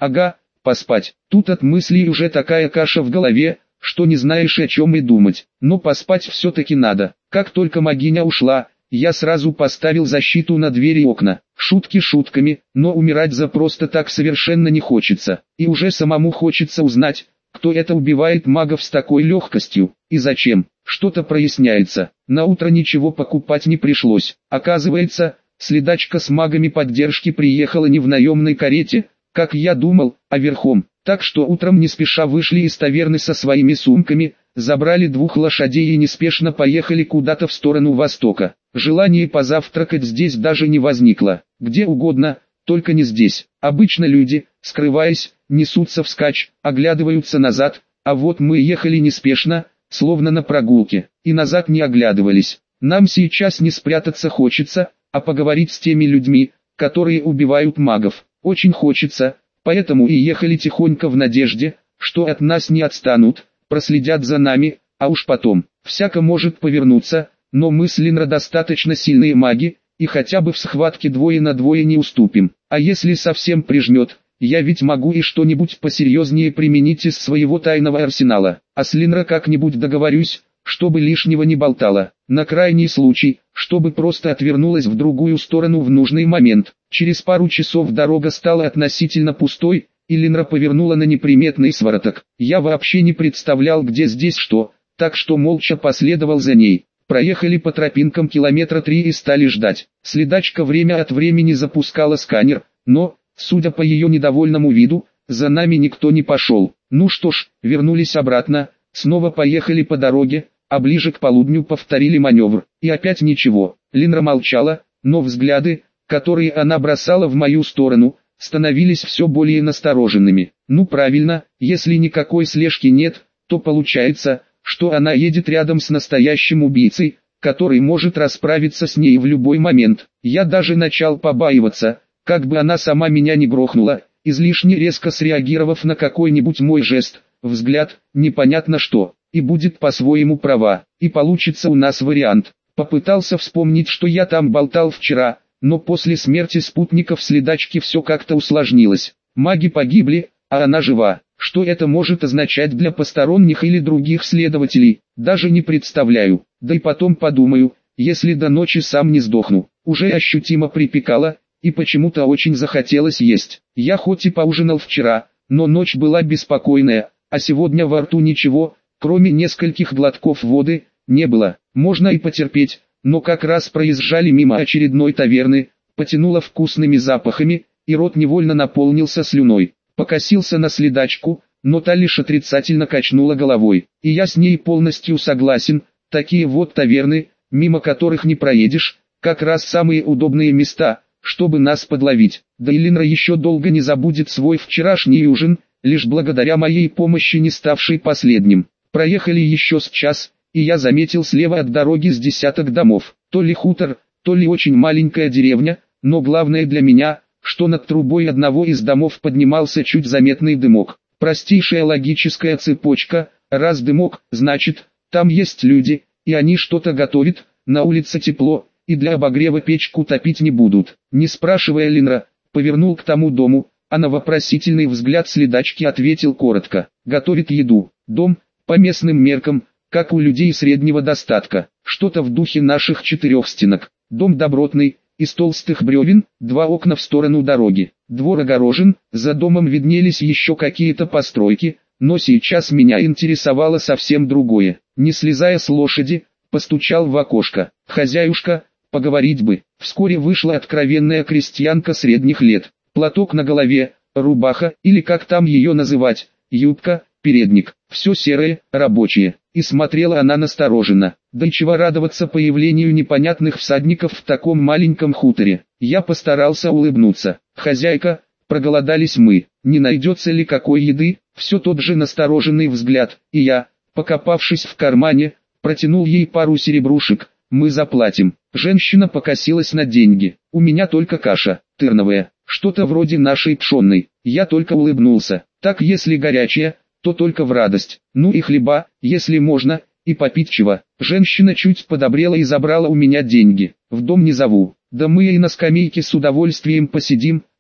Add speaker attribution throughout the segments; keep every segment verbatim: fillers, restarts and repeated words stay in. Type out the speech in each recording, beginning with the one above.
Speaker 1: Ага, поспать. Тут от мыслей уже такая каша в голове, что не знаешь о чем и думать. Но поспать все-таки надо. Как только Магиня ушла, я сразу поставил защиту на двери и окна. Шутки шутками, но умирать за просто так совершенно не хочется. И уже самому хочется узнать, кто это убивает магов с такой легкостью, и зачем. Что-то проясняется. На утро ничего покупать не пришлось. Оказывается, следачка с магами поддержки приехала не в наемной карете, как я думал, а верхом. Так что утром не спеша вышли из таверны со своими сумками, забрали двух лошадей и неспешно поехали куда-то в сторону востока. Желание позавтракать здесь даже не возникло. Где угодно, только не здесь. Обычно люди, скрываясь, несутся вскачь, оглядываются назад, а вот мы ехали неспешно, словно на прогулке, и назад не оглядывались. Нам сейчас не спрятаться хочется, а поговорить с теми людьми, которые убивают магов. Очень хочется, поэтому и ехали тихонько в надежде, что от нас не отстанут, проследят за нами, а уж потом, всяко может повернуться, но мы с Линра достаточно сильные маги, и хотя бы в схватке двое на двое не уступим. А если совсем прижмет, я ведь могу и что-нибудь посерьезнее применить из своего тайного арсенала. А с Линра как-нибудь договорюсь, чтобы лишнего не болтала. На крайний случай, чтобы просто отвернулась в другую сторону в нужный момент. Через пару часов дорога стала относительно пустой, и Линра повернула на неприметный свороток. Я вообще не представлял, где здесь что, так что молча последовал за ней. Проехали по тропинкам километра три и стали ждать. Следачка время от времени запускала сканер, но, судя по ее недовольному виду, за нами никто не пошел. Ну что ж, вернулись обратно, снова поехали по дороге, а ближе к полудню повторили маневр. И опять ничего. Линра молчала, но взгляды, которые она бросала в мою сторону, становились все более настороженными. Ну правильно, если никакой слежки нет, то получается, что она едет рядом с настоящим убийцей, который может расправиться с ней в любой момент. Я даже начал побаиваться, как бы она сама меня не грохнула, излишне резко среагировав на какой-нибудь мой жест, взгляд, непонятно что, и будет по-своему права, и получится у нас вариант. Попытался вспомнить, что я там болтал вчера, но после смерти спутников следачки все как-то усложнилось. Маги погибли, а она жива. Что это может означать для посторонних или других следователей, даже не представляю. Да и потом подумаю, если до ночи сам не сдохну. Уже ощутимо припекало, и почему-то очень захотелось есть. Я хоть и поужинал вчера, но ночь была беспокойная, а сегодня во рту ничего, кроме нескольких глотков воды, не было. Можно и потерпеть, но как раз проезжали мимо очередной таверны, потянуло вкусными запахами, и рот невольно наполнился слюной. Покосился на следачку, но та лишь отрицательно качнула головой. И я с ней полностью согласен, такие вот таверны, мимо которых не проедешь, как раз самые удобные места, чтобы нас подловить. Да и Линра еще долго не забудет свой вчерашний ужин, лишь благодаря моей помощи не ставшей последним. Проехали еще с час, и я заметил слева от дороги с десяток домов. То ли хутор, то ли очень маленькая деревня, но главное для меня, что над трубой одного из домов поднимался чуть заметный дымок. Простейшая логическая цепочка, раз дымок, значит, там есть люди, и они что-то готовят, на улице тепло, и для обогрева печку топить не будут. Не спрашивая Линра, повернул к тому дому, а на вопросительный взгляд следачки ответил коротко: готовит еду. Дом, по местным меркам, как у людей среднего достатка, что-то в духе наших четырехстенок. Дом добротный, из толстых бревен, два окна в сторону дороги. Двор огорожен, за домом виднелись еще какие-то постройки, но сейчас меня интересовало совсем другое. Не слезая с лошади, постучал в окошко. «Хозяюшка, поговорить бы». Вскоре вышла откровенная крестьянка средних лет. Платок на голове, рубаха, или как там ее называть, юбка, передник, все серое, рабочее. И смотрела она настороженно. Да и чего радоваться появлению непонятных всадников в таком маленьком хуторе. Я постарался улыбнуться. «Хозяйка, проголодались мы, не найдется ли какой еды?» Все тот же настороженный взгляд, и я, покопавшись в кармане, протянул ей пару серебрушек. «Мы заплатим». Женщина покосилась на деньги. «У меня только каша, тырновая, что-то вроде нашей пшенной». Я только улыбнулся. «Так если горячая, то только в радость. Ну и хлеба, если можно, и попить чего». Женщина чуть подобрела и забрала у меня деньги. «В дом не зову. Да мы и на скамейке с удовольствием посидим,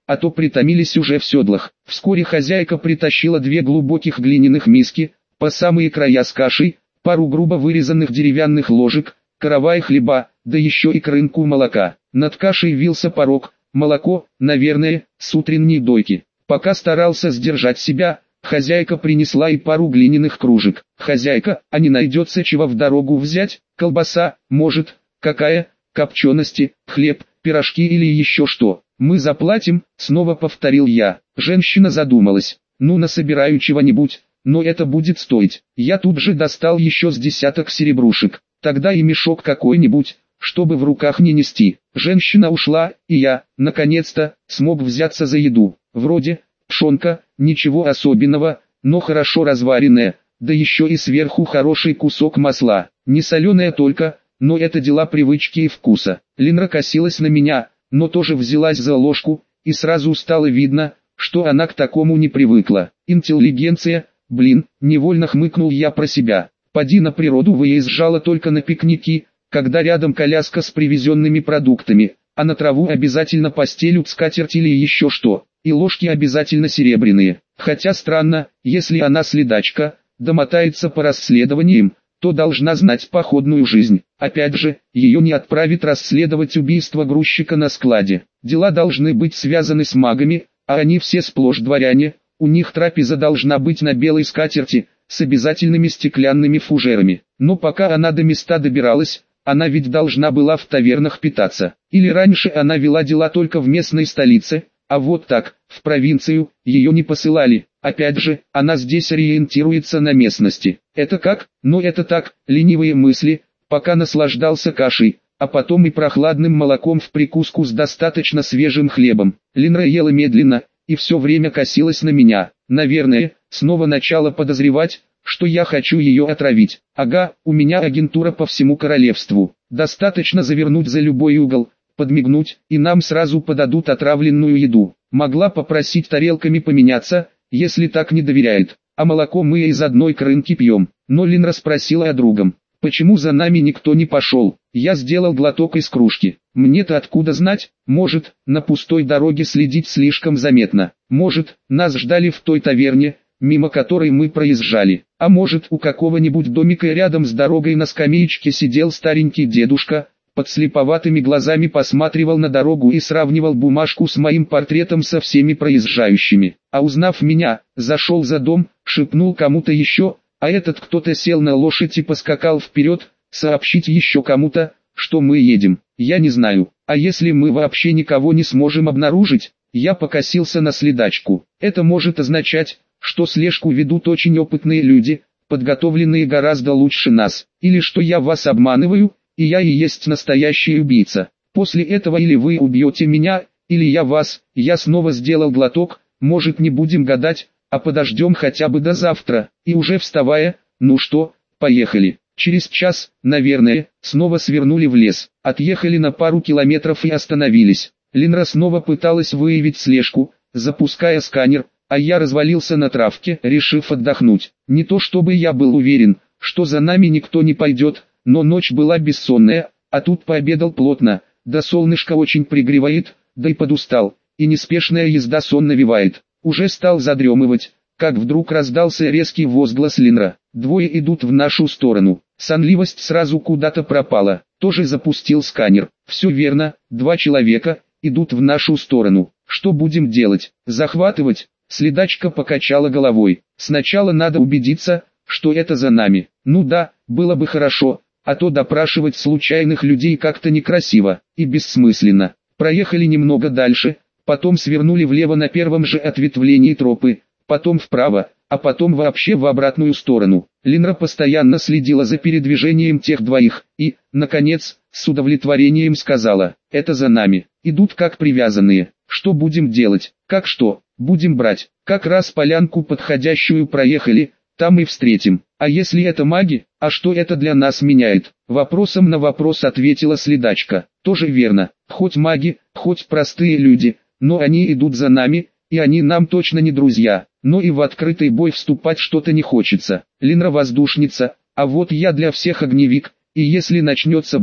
Speaker 1: а то притомились уже в седлах. Вскоре хозяйка притащила две глубоких глиняных миски, по самые края с кашей, пару грубо вырезанных деревянных ложек, каравай хлеба, да еще и крынку молока. Над кашей вился порог, молоко, наверное, с утренней дойки. Пока старался сдержать себя, хозяйка принесла и пару глиняных кружек. «Хозяйка, а не найдется чего в дорогу взять? Колбаса, может, какая, копчености, хлеб, пирожки или еще что? Мы заплатим», — снова повторил я. Женщина задумалась. «Ну, насобираю чего-нибудь, но это будет стоить». Я тут же достал еще с десяток серебрушек. Тогда и мешок какой-нибудь, чтобы в руках не нести. Женщина ушла, и я, наконец-то, смог взяться за еду. Вроде пшенка, ничего особенного, но хорошо разваренная, да еще и сверху хороший кусок масла. Не соленая только, но это дела привычки и вкуса. Линра косилась на меня, но тоже взялась за ложку, и сразу стало видно, что она к такому не привыкла. Интеллигенция, блин, невольно хмыкнул я про себя. Поди на природу выезжала только на пикники, когда рядом коляска с привезенными продуктами, а на траву обязательно постелют скатерть или еще что, и ложки обязательно серебряные. Хотя странно, если она следачка, да мотается по расследованиям, то должна знать походную жизнь. Опять же, ее не отправит расследовать убийство грузчика на складе. Дела должны быть связаны с магами, а они все сплошь дворяне, у них трапеза должна быть на белой скатерти, с обязательными стеклянными фужерами. Но пока она до места добиралась, она ведь должна была в тавернах питаться. Или раньше она вела дела только в местной столице, а вот так, в провинцию, ее не посылали. Опять же, она здесь ориентируется на местности. Это как? Ну это так, ленивые мысли, пока наслаждался кашей, а потом и прохладным молоком в прикуску с достаточно свежим хлебом. Линра ела медленно, и все время косилась на меня. Наверное, снова начала подозревать, что я хочу ее отравить. Ага, у меня агентура по всему королевству. Достаточно завернуть за любой угол, подмигнуть, и нам сразу подадут отравленную еду. Могла попросить тарелками поменяться, если так не доверяет. А молоко мы из одной крынки пьем. Но Линра спросила о другом. Почему за нами никто не пошел? Я сделал глоток из кружки. Мне-то откуда знать? Может, на пустой дороге следить слишком заметно. Может, нас ждали в той таверне, мимо которой мы проезжали. А может, у какого-нибудь домика рядом с дорогой на скамеечке сидел старенький дедушка, подслеповатыми глазами посматривал на дорогу и сравнивал бумажку с моим портретом со всеми проезжающими. А узнав меня, зашел за дом, шепнул кому-то еще, а этот кто-то сел на лошадь и поскакал вперед, сообщить еще кому-то, что мы едем. Я не знаю, а если мы вообще никого не сможем обнаружить? Я покосился на следачку. Это может означать, что слежку ведут очень опытные люди, подготовленные гораздо лучше нас, или что я вас обманываю, и я и есть настоящий убийца. После этого или вы убьете меня, или я вас. Я снова сделал глоток, может не будем гадать, а подождем хотя бы до завтра. И уже вставая, ну что, поехали. Через час, наверное, снова свернули в лес, отъехали на пару километров и остановились. Линра снова пыталась выявить слежку, запуская сканер, а я развалился на травке, решив отдохнуть. Не то чтобы я был уверен, что за нами никто не пойдет, но ночь была бессонная, а тут пообедал плотно, да солнышко очень пригревает, да и подустал, и неспешная езда сон навевает. Уже стал задремывать, как вдруг раздался резкий возглас Линра. Двое идут в нашу сторону. Сонливость сразу куда-то пропала. Тоже запустил сканер. Все верно, два человека идут в нашу сторону. Что будем делать? Захватывать? Следачка покачала головой. Сначала надо убедиться, что это за нами. Ну да, было бы хорошо, а то допрашивать случайных людей как-то некрасиво и бессмысленно. Проехали немного дальше, потом свернули влево на первом же ответвлении тропы, потом вправо, а потом вообще в обратную сторону. Линра постоянно следила за передвижением тех двоих, и, наконец, с удовлетворением сказала: «Это за нами, идут как привязанные. Что будем делать? Как что? Будем брать. Как раз полянку подходящую проехали, там и встретим. А если это маги, а что это для нас меняет?» Вопросом на вопрос ответила следачка. Тоже верно, хоть маги, хоть простые люди, но они идут за нами, и они нам точно не друзья. Но и в открытый бой вступать что-то не хочется. Линра воздушница, а вот я для всех огневик, и если начнется бой,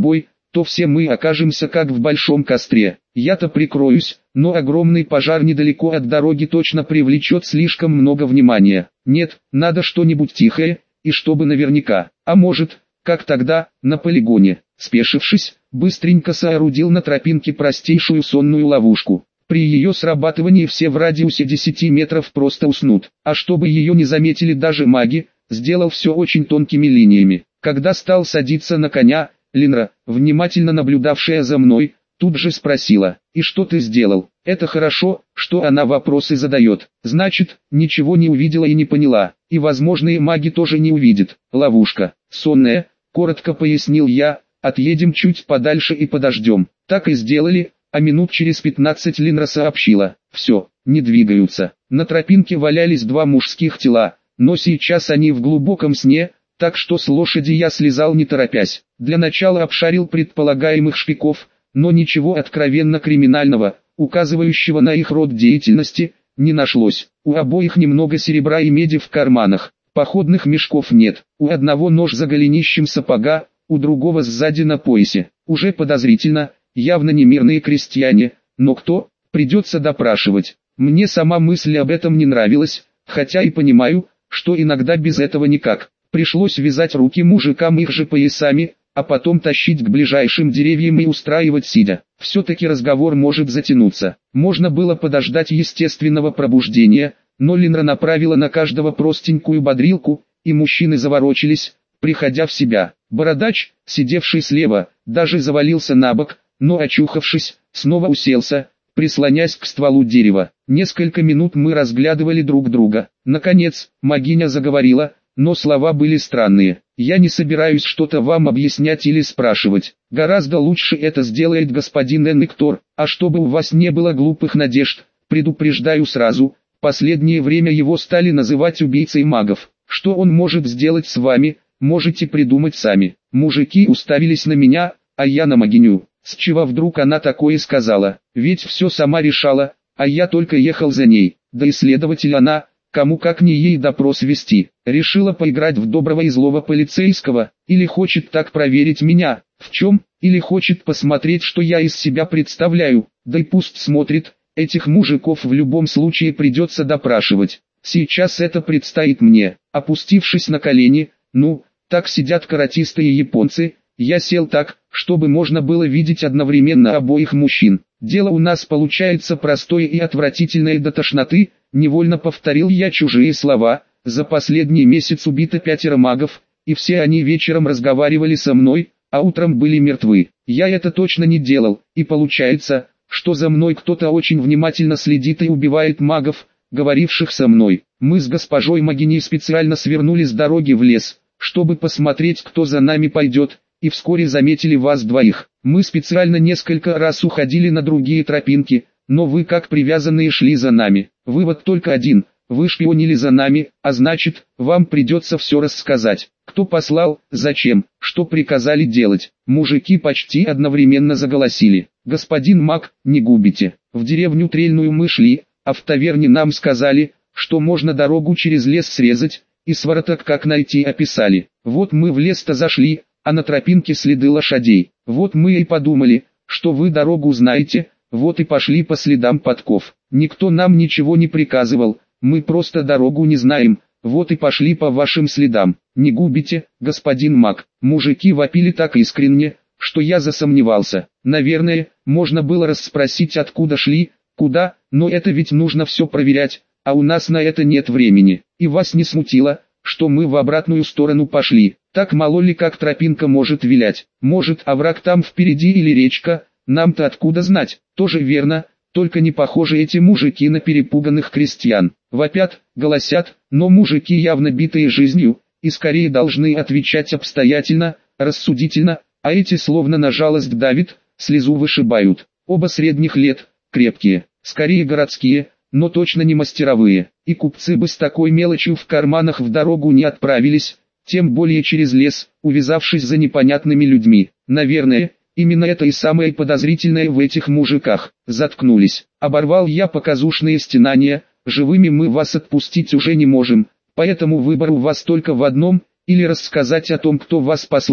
Speaker 1: то все мы окажемся как в большом костре. Я-то прикроюсь, но огромный пожар недалеко от дороги точно привлечет слишком много внимания. Нет, надо что-нибудь тихое, и чтобы наверняка. А может, как тогда, на полигоне. Спешившись, быстренько соорудил на тропинке простейшую сонную ловушку. При ее срабатывании все в радиусе десяти метров просто уснут. А чтобы ее не заметили даже маги, сделал все очень тонкими линиями. Когда стал садиться на коня, Линра, внимательно наблюдавшая за мной, тут же спросила: «И что ты сделал?» Это хорошо, что она вопросы задает. Значит, ничего не увидела и не поняла. И возможные маги тоже не увидят. Ловушка. Сонная, коротко пояснил я, отъедем чуть подальше и подождем. Так и сделали, а минут через пятнадцать Линра сообщила: «Все, не двигаются». На тропинке валялись два мужских тела, но сейчас они в глубоком сне, так что с лошади я слезал не торопясь. Для начала обшарил предполагаемых шпиков, но ничего откровенно криминального, указывающего на их род деятельности, не нашлось. У обоих немного серебра и меди в карманах, походных мешков нет, у одного нож за голенищем сапога, у другого сзади на поясе. Уже подозрительно, явно не мирные крестьяне, но кто, придется допрашивать. Мне сама мысль об этом не нравилась, хотя и понимаю, что иногда без этого никак. Пришлось вязать руки мужикам их же поясами, а потом тащить к ближайшим деревьям и устраивать сидя. Все-таки разговор может затянуться. Можно было подождать естественного пробуждения, но Линра направила на каждого простенькую бодрилку, и мужчины заворочились, приходя в себя. Бородач, сидевший слева, даже завалился на бок, но очухавшись, снова уселся, прислонясь к стволу дерева. Несколько минут мы разглядывали друг друга. Наконец, магиня заговорила, но слова были странные. «Я не собираюсь что-то вам объяснять или спрашивать. Гораздо лучше это сделает господин Эннектор, а чтобы у вас не было глупых надежд, предупреждаю сразу, последнее время его стали называть убийцей магов. Что он может сделать с вами, можете придумать сами». Мужики уставились на меня, а я на магиню. С чего вдруг она такое сказала? Ведь все сама решала, а я только ехал за ней. Да и следователь она, кому как не ей допрос вести. Решила поиграть в доброго и злого полицейского, или хочет так проверить меня, в чем, или хочет посмотреть, что я из себя представляю. Да и пусть смотрит, этих мужиков в любом случае придется допрашивать. Сейчас это предстоит мне. Опустившись на колени, ну, так сидят каратистые японцы, я сел так, чтобы можно было видеть одновременно обоих мужчин. Дело у нас получается простое и отвратительное до тошноты, невольно повторил я чужие слова. За последний месяц убито пятеро магов, и все они вечером разговаривали со мной, а утром были мертвы. Я это точно не делал, и получается, что за мной кто-то очень внимательно следит и убивает магов, говоривших со мной. Мы с госпожой Магиней специально свернули с дороги в лес, чтобы посмотреть, кто за нами пойдет, и вскоре заметили вас двоих. Мы специально несколько раз уходили на другие тропинки, но вы как привязанные шли за нами. Вывод только один: вы шпионили за нами, а значит, вам придется все рассказать. Кто послал, зачем, что приказали делать. Мужики почти одновременно заголосили. Господин маг, не губите. В деревню Трельную мы шли, а в таверне нам сказали, что можно дорогу через лес срезать, и свороток как найти описали. Вот мы в лес-то зашли, а на тропинке следы лошадей. Вот мы и подумали, что вы дорогу знаете, вот и пошли по следам подков. Никто нам ничего не приказывал, мы просто дорогу не знаем, вот и пошли по вашим следам. Не губите, господин маг. Мужики вопили так искренне, что я засомневался. Наверное, можно было расспросить, откуда шли, куда, но это ведь нужно все проверять, а у нас на это нет времени. И вас не смутило, что мы в обратную сторону пошли? Так мало ли как тропинка может вилять. Может, овраг там впереди или речка, нам-то откуда знать? Тоже верно, только не похожи эти мужики на перепуганных крестьян. Вопят, голосят, но мужики явно битые жизнью, и скорее должны отвечать обстоятельно, рассудительно, а эти словно на жалость давит, слезу вышибают. Оба средних лет, крепкие, скорее городские, но точно не мастеровые. И купцы бы с такой мелочью в карманах в дорогу не отправились, тем более через лес, увязавшись за непонятными людьми. Наверное, именно это и самое подозрительное в этих мужиках. Заткнулись. Оборвал я показушные стенания. Живыми мы вас отпустить уже не можем, поэтому выбор у вас только в одном: или рассказать о том, кто вас послал,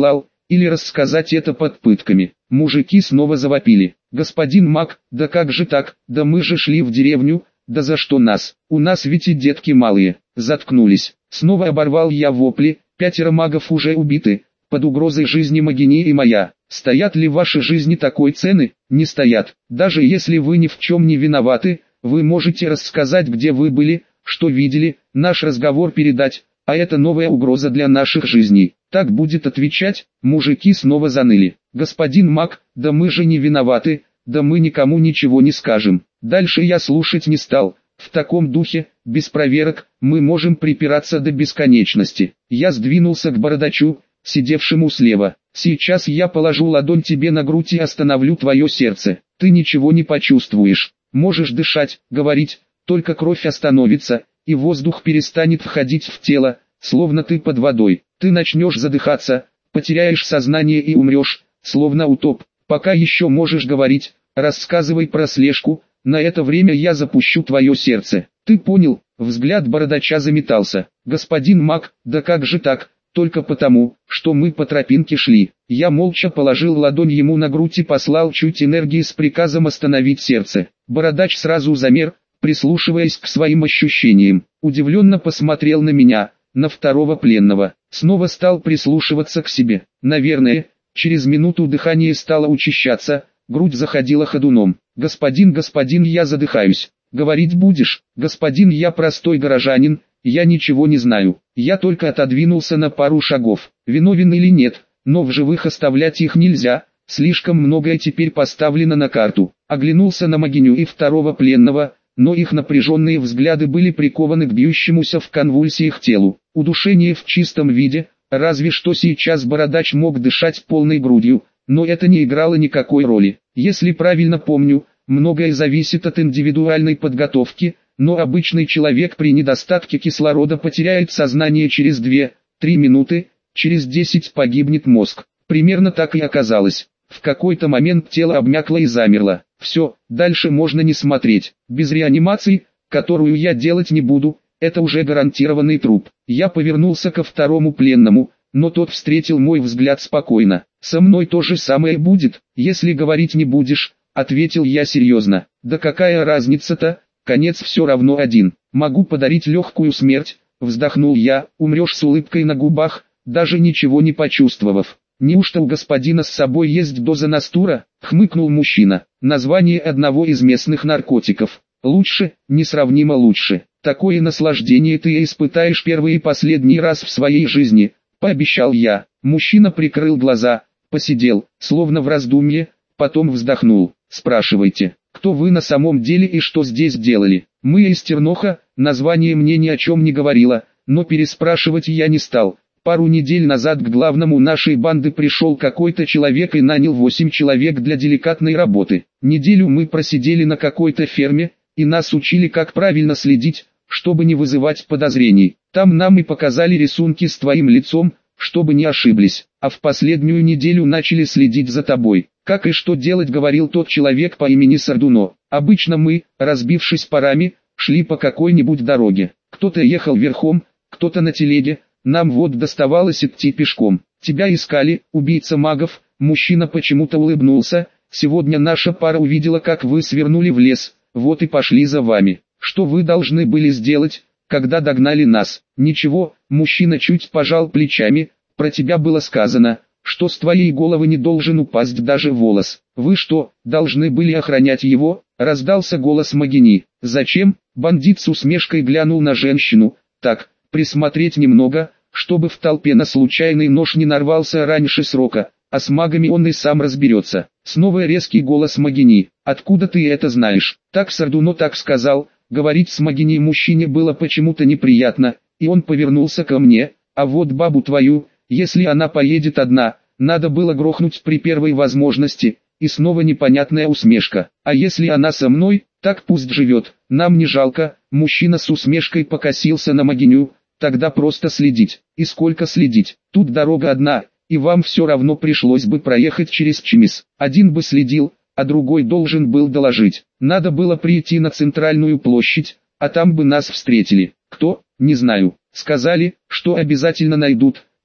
Speaker 1: или рассказать это под пытками. Мужики снова завопили. Господин маг, да как же так, да мы же шли в деревню, да за что нас, у нас ведь и детки малые. Заткнулись. Снова оборвал я вопли, пятеро магов уже убиты, под угрозой жизни Магини и моя. Стоят ли ваши жизни такой цены? Не стоят. Даже если вы ни в чем не виноваты, вы можете рассказать, где вы были, что видели, наш разговор передать, а это новая угроза для наших жизней. Так будет отвечать. Мужики снова заныли. Господин маг, да мы же не виноваты, да мы никому ничего не скажем. Дальше я слушать не стал. В таком духе, без проверок, мы можем припираться до бесконечности. Я сдвинулся к бородачу, сидевшему слева. Сейчас я положу ладонь тебе на грудь и остановлю твое сердце. Ты ничего не почувствуешь. Можешь дышать, говорить, только кровь остановится, и воздух перестанет входить в тело, словно ты под водой. Ты начнешь задыхаться, потеряешь сознание и умрешь, словно утоп. Пока еще можешь говорить, рассказывай про слежку, на это время я запущу твое сердце. Ты понял? Взгляд бородача заметался. Господин маг, да как же так? Только потому, что мы по тропинке шли. Я молча положил ладонь ему на грудь и послал чуть энергии с приказом остановить сердце. Бородач сразу замер, прислушиваясь к своим ощущениям. Удивленно посмотрел на меня, на второго пленного. Снова стал прислушиваться к себе. Наверное, через минуту дыхание стало учащаться, грудь заходила ходуном. «Господин, господин, я задыхаюсь. Говорить будешь? Господин, я простой горожанин, я ничего не знаю. Я только отодвинулся на пару шагов. Виновен или нет, но в живых оставлять их нельзя, слишком многое теперь поставлено на карту». Оглянулся на Магиню и второго пленного, но их напряженные взгляды были прикованы к бьющемуся в конвульсиях телу. Удушение в чистом виде, разве что сейчас бородач мог дышать полной грудью, но это не играло никакой роли. Если правильно помню, многое зависит от индивидуальной подготовки, но обычный человек при недостатке кислорода потеряет сознание через две-три минуты, через десять погибнет мозг. Примерно так и оказалось. В какой-то момент тело обмякло и замерло. Все, дальше можно не смотреть. Без реанимации, которую я делать не буду, это уже гарантированный труп. Я повернулся ко второму пленному, но тот встретил мой взгляд спокойно. «Со мной то же самое будет, если говорить не будешь», — ответил я серьезно. «Да какая разница-то, конец все равно один. Могу подарить легкую смерть», — вздохнул я, «умрешь с улыбкой на губах, даже ничего не почувствовав». «Неужто у господина с собой есть доза Настура?» — хмыкнул мужчина. «Название одного из местных наркотиков. Лучше, несравнимо лучше. Такое наслаждение ты испытаешь первый и последний раз в своей жизни», — пообещал я. Мужчина прикрыл глаза, посидел, словно в раздумье, потом вздохнул. «Спрашивайте, кто вы на самом деле и что здесь делали?» «Мы из Терноха», название мне ни о чем не говорило, но переспрашивать я не стал. Пару недель назад к главному нашей банды пришел какой-то человек и нанял восемь человек для деликатной работы. Неделю мы просидели на какой-то ферме, и нас учили, как правильно следить, чтобы не вызывать подозрений. Там нам и показали рисунки с твоим лицом, чтобы не ошиблись. А в последнюю неделю начали следить за тобой. Как и что делать, говорил тот человек по имени Сардуно. Обычно мы, разбившись парами, шли по какой-нибудь дороге. Кто-то ехал верхом, кто-то на телеге. Нам вот доставалось идти пешком. Тебя искали, убийца магов». Мужчина почему-то улыбнулся. «Сегодня наша пара увидела, как вы свернули в лес, вот и пошли за вами. Что вы должны были сделать, когда догнали нас?» «Ничего», мужчина чуть пожал плечами. «Про тебя было сказано, что с твоей головы не должен упасть даже волос. Вы что, должны были охранять его?» Раздался голос Магини. «Зачем?» Бандит с усмешкой глянул на женщину. «Так, присмотреть немного, чтобы в толпе на случайный нож не нарвался раньше срока, а с магами он и сам разберется». Снова резкий голос Магини. «Откуда ты это знаешь?» «Так Сардуно так сказал». Говорить с Магини мужчине было почему-то неприятно, и он повернулся ко мне. «А вот бабу твою, если она поедет одна, надо было грохнуть при первой возможности». И снова непонятная усмешка. «А если она со мной, так пусть живет, нам не жалко». Мужчина с усмешкой покосился на Магиню. «Тогда просто следить». «И сколько следить? Тут дорога одна, и вам все равно пришлось бы проехать через Чимис. Один бы следил, а другой должен был доложить. Надо было прийти на центральную площадь, а там бы нас встретили. Кто? Не знаю. Сказали, что обязательно найдут,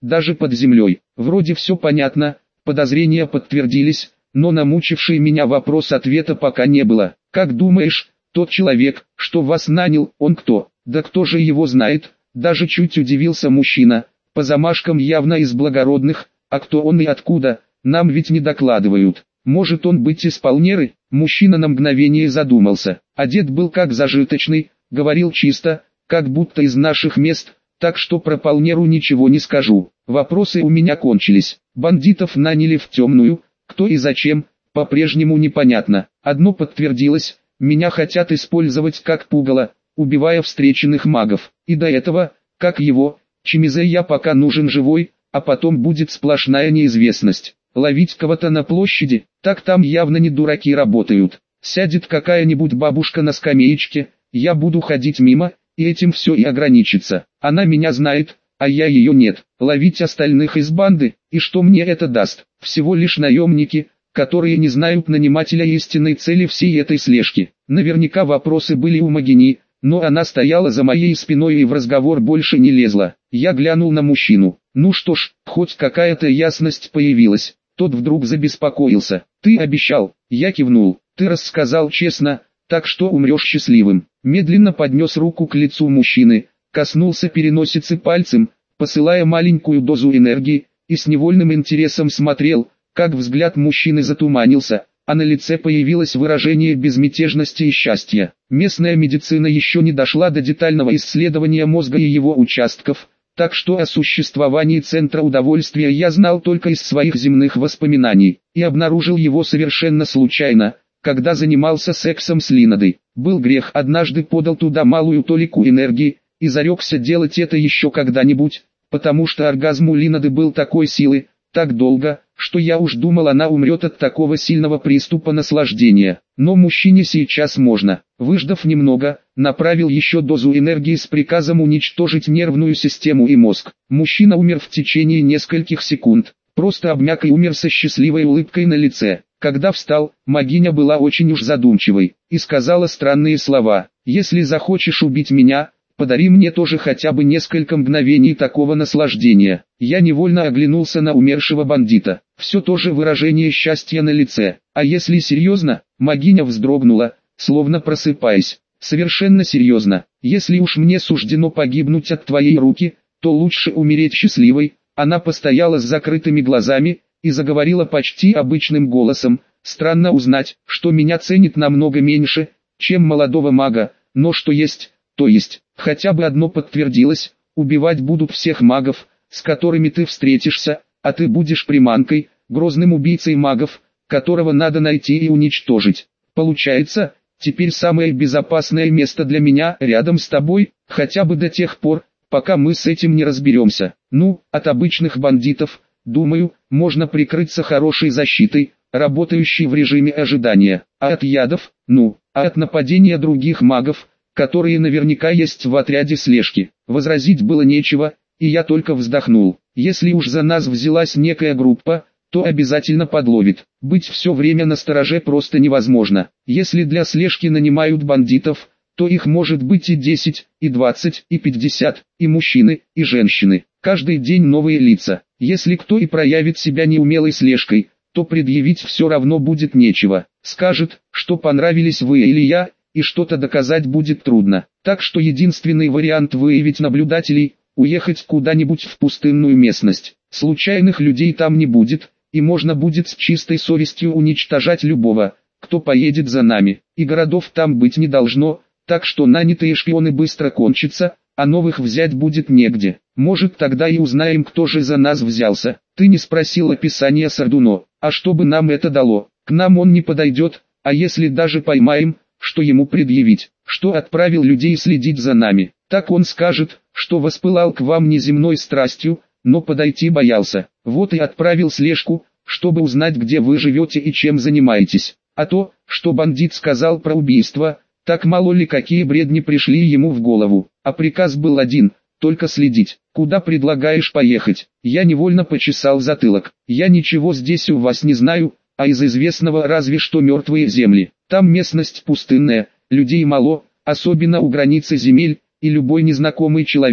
Speaker 1: даже под землей. Вроде все понятно, подозрения подтвердились, но намучивший меня вопрос ответа пока не было. Как думаешь, тот человек, что вас нанял, он кто? Да кто же его знает? Даже чуть удивился мужчина, по замашкам явно из благородных, а кто он и откуда, нам ведь не докладывают. Может он быть из Полнеры? Мужчина на мгновение задумался. Одет был как зажиточный, говорил чисто, как будто из наших мест, так что про Полнеру ничего не скажу. Вопросы у меня кончились. Бандитов наняли в темную, кто и зачем, по-прежнему непонятно. Одно подтвердилось, меня хотят использовать как пугало, убивая встреченных магов. И до этого, как его, Чимизе, я пока нужен живой, а потом будет сплошная неизвестность. Ловить кого-то на площади, так там явно не дураки работают. Сядет какая-нибудь бабушка на скамеечке, я буду ходить мимо, и этим все и ограничится. Она меня знает, а я ее нет. Ловить остальных из банды, и что мне это даст? Всего лишь наемники, которые не знают нанимателя истинной цели всей этой слежки. Наверняка вопросы были у Магини, но она стояла за моей спиной и в разговор больше не лезла. Я глянул на мужчину. Ну что ж, хоть какая-то ясность появилась. Тот вдруг забеспокоился. «Ты обещал». Я кивнул. «Ты рассказал честно, так что умрешь счастливым». Медленно поднес руку к лицу мужчины, коснулся переносицы пальцем, посылая маленькую дозу энергии, и с невольным интересом смотрел, как взгляд мужчины затуманился, а на лице появилось выражение безмятежности и счастья. Местная медицина еще не дошла до детального исследования мозга и его участков, так что о существовании центра удовольствия я знал только из своих земных воспоминаний, и обнаружил его совершенно случайно, когда занимался сексом с Линодой. Был грех, однажды подал туда малую толику энергии, и зарекся делать это еще когда-нибудь, потому что оргазм у Линоды был такой силы, так долго, что я уж думал, она умрет от такого сильного приступа наслаждения. Но мужчине сейчас можно. Выждав немного, направил еще дозу энергии с приказом уничтожить нервную систему и мозг. Мужчина умер в течение нескольких секунд, просто обмяк и умер со счастливой улыбкой на лице. Когда встал, Магиня была очень уж задумчивой, и сказала странные слова: «Если захочешь убить меня, подари мне тоже хотя бы несколько мгновений такого наслаждения». Я невольно оглянулся на умершего бандита. Все то же выражение счастья на лице. А если серьезно? Магиня вздрогнула, словно просыпаясь. Совершенно серьезно. Если уж мне суждено погибнуть от твоей руки, то лучше умереть счастливой. Она постояла с закрытыми глазами и заговорила почти обычным голосом. Странно узнать, что меня ценит намного меньше, чем молодого мага, но что есть, то есть. Хотя бы одно подтвердилось: убивать будут всех магов, с которыми ты встретишься, а ты будешь приманкой, грозным убийцей магов, которого надо найти и уничтожить. Получается, теперь самое безопасное место для меня рядом с тобой, хотя бы до тех пор, пока мы с этим не разберемся. Ну, от обычных бандитов, думаю, можно прикрыться хорошей защитой, работающей в режиме ожидания. А от ядов, ну, а от нападения других магов, которые наверняка есть в отряде слежки, возразить было нечего, и я только вздохнул. Если уж за нас взялась некая группа, то обязательно подловит. Быть все время настороже просто невозможно. Если для слежки нанимают бандитов, то их может быть и десять, и двадцать, и пятьдесят, и мужчины, и женщины. Каждый день новые лица. Если кто и проявит себя неумелой слежкой, то предъявить все равно будет нечего. Скажет, что понравились вы или я, и что-то доказать будет трудно. Так что единственный вариант выявить наблюдателей – уехать куда-нибудь в пустынную местность. Случайных людей там не будет, и можно будет с чистой совестью уничтожать любого, кто поедет за нами. И городов там быть не должно, так что нанятые шпионы быстро кончатся, а новых взять будет негде. Может, тогда и узнаем, кто же за нас взялся. Ты не спросил описания Сардуно, а что бы нам это дало? К нам он не подойдет, а если даже поймаем, что ему предъявить? Что отправил людей следить за нами? Так он скажет, что воспылал к вам неземной страстью, но подойти боялся. Вот и отправил слежку, чтобы узнать, где вы живете и чем занимаетесь. А то, что бандит сказал про убийство, так мало ли какие бредни пришли ему в голову. А приказ был один, только следить. Куда предлагаешь поехать? Я невольно почесал затылок. Я ничего здесь у вас не знаю, а из известного разве что мертвые земли. Там местность пустынная, людей мало, особенно у границы земель, и любой незнакомый человек,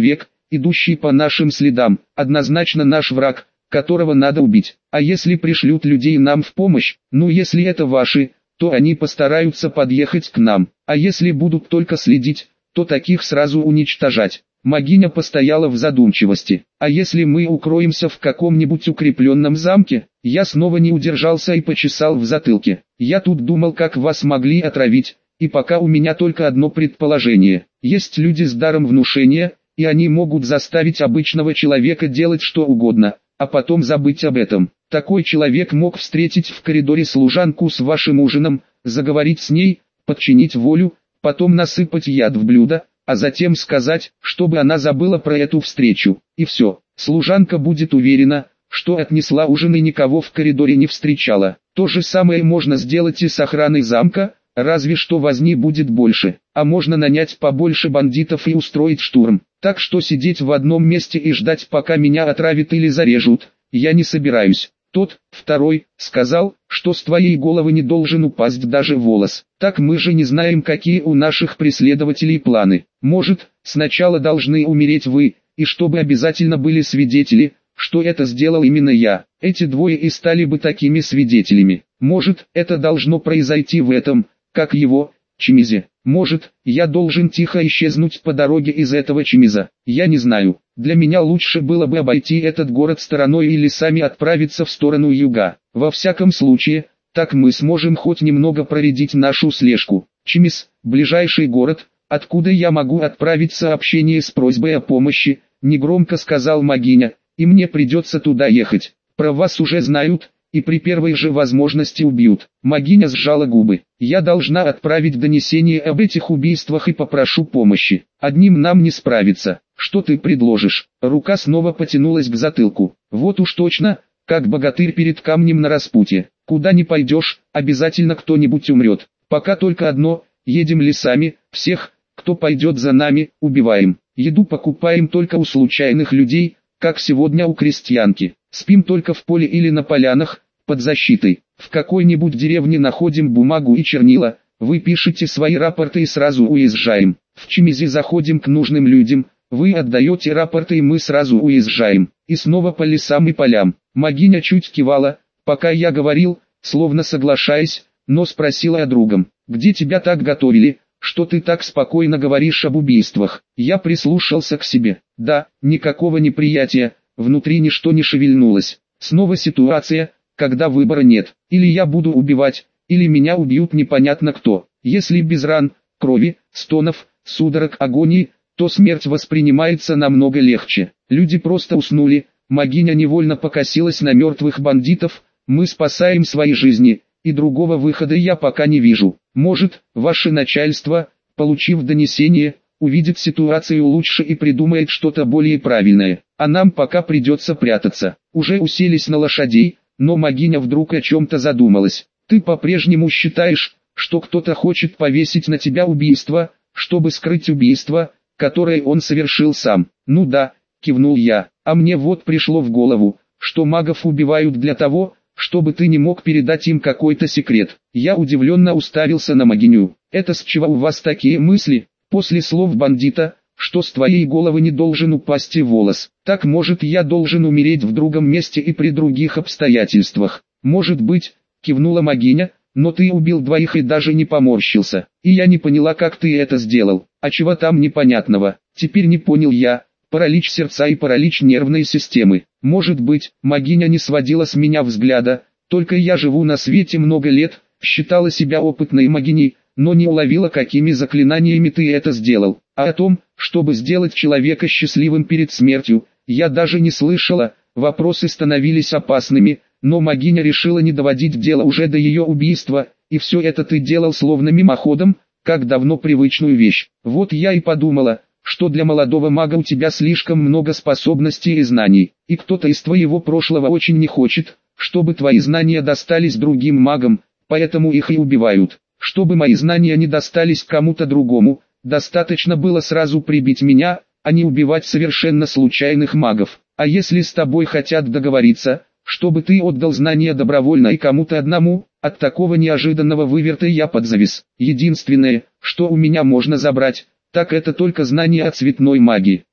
Speaker 1: идущий по нашим следам, однозначно наш враг, которого надо убить. А если пришлют людей нам в помощь, ну если это ваши, то они постараются подъехать к нам, а если будут только следить, то таких сразу уничтожать. Магиня постояла в задумчивости. А если мы укроемся в каком-нибудь укрепленном замке? Я снова не удержался и почесал в затылке. Я тут думал, как вас могли отравить, и пока у меня только одно предположение. Есть люди с даром внушения, и они могут заставить обычного человека делать что угодно, а потом забыть об этом. Такой человек мог встретить в коридоре служанку с вашим ужином, заговорить с ней, подчинить волю, потом насыпать яд в блюдо, а затем сказать, чтобы она забыла про эту встречу. И все, служанка будет уверена, что отнесла ужин и никого в коридоре не встречала. То же самое можно сделать и с охраной замка, разве что возни будет больше, а можно нанять побольше бандитов и устроить штурм. Так что сидеть в одном месте и ждать, пока меня отравят или зарежут, я не собираюсь. Тот, второй, сказал, что с твоей головы не должен упасть даже волос. Так мы же не знаем, какие у наших преследователей планы. Может, сначала должны умереть вы, и чтобы обязательно были свидетели, что это сделал именно я. Эти двое и стали бы такими свидетелями. Может, это должно произойти в этом, как его, чмизе. Может, я должен тихо исчезнуть по дороге из этого чмиза. Я не знаю. Для меня лучше было бы обойти этот город стороной или сами отправиться в сторону юга. Во всяком случае, так мы сможем хоть немного проредить нашу слежку. Чмиз, ближайший город, откуда я могу отправить сообщение с просьбой о помощи, негромко сказал Магиня, и мне придется туда ехать. Про вас уже знают, и при первой же возможности убьют. Магиня сжала губы. Я должна отправить донесение об этих убийствах и попрошу помощи. Одним нам не справиться. Что ты предложишь? Рука снова потянулась к затылку. Вот уж точно, как богатырь перед камнем на распутье. Куда ни пойдешь, обязательно кто-нибудь умрет. Пока только одно, едем лесами, всех, кто пойдет за нами, убиваем. Еду покупаем только у случайных людей, как сегодня у крестьянки. Спим только в поле или на полянах, под защитой. В какой-нибудь деревне находим бумагу и чернила, вы пишете свои рапорты и сразу уезжаем. В Чмизе заходим к нужным людям, вы отдаете рапорты и мы сразу уезжаем. И снова по лесам и полям. Магиня чуть кивала, пока я говорил, словно соглашаясь, но спросила о другом. Где тебя так готовили, что ты так спокойно говоришь об убийствах? Я прислушался к себе. Да, никакого неприятия. Внутри ничто не шевельнулось. Снова ситуация, когда выбора нет. Или я буду убивать, или меня убьют непонятно кто. Если без ран, крови, стонов, судорог, агонии, то смерть воспринимается намного легче. Люди просто уснули, Магиня невольно покосилась на мертвых бандитов, мы спасаем свои жизни, и другого выхода я пока не вижу. Может, ваше начальство, получив донесение, увидит ситуацию лучше и придумает что-то более правильное. А нам пока придется прятаться. Уже уселись на лошадей, но Магиня вдруг о чем-то задумалась. Ты по-прежнему считаешь, что кто-то хочет повесить на тебя убийство, чтобы скрыть убийство, которое он совершил сам? Ну да, кивнул я. А мне вот пришло в голову, что магов убивают для того, чтобы ты не мог передать им какой-то секрет. Я удивленно уставился на Магиню. Это с чего у вас такие мысли? После слов бандита, что с твоей головы не должен упасть и волос. Так может я должен умереть в другом месте и при других обстоятельствах? Может быть, кивнула Магиня, но ты убил двоих и даже не поморщился. И я не поняла, как ты это сделал. А чего там непонятного? Теперь не понял я. Паралич сердца и паралич нервной системы. Может быть, Магиня не сводила с меня взгляда, только я живу на свете много лет, считала себя опытной магиней, но не уловила, какими заклинаниями ты это сделал. А о том, чтобы сделать человека счастливым перед смертью, я даже не слышала. Вопросы становились опасными, но Магиня решила не доводить дело уже до ее убийства, и все это ты делал словно мимоходом, как давно привычную вещь. Вот я и подумала, что для молодого мага у тебя слишком много способностей и знаний, и кто-то из твоего прошлого очень не хочет, чтобы твои знания достались другим магам, поэтому их и убивают. Чтобы мои знания не достались кому-то другому, достаточно было сразу прибить меня, а не убивать совершенно случайных магов. А если с тобой хотят договориться, чтобы ты отдал знания добровольно и кому-то одному, от такого неожиданного выверта я подзавис. Единственное, что у меня можно забрать, так это только знания о цветной магии.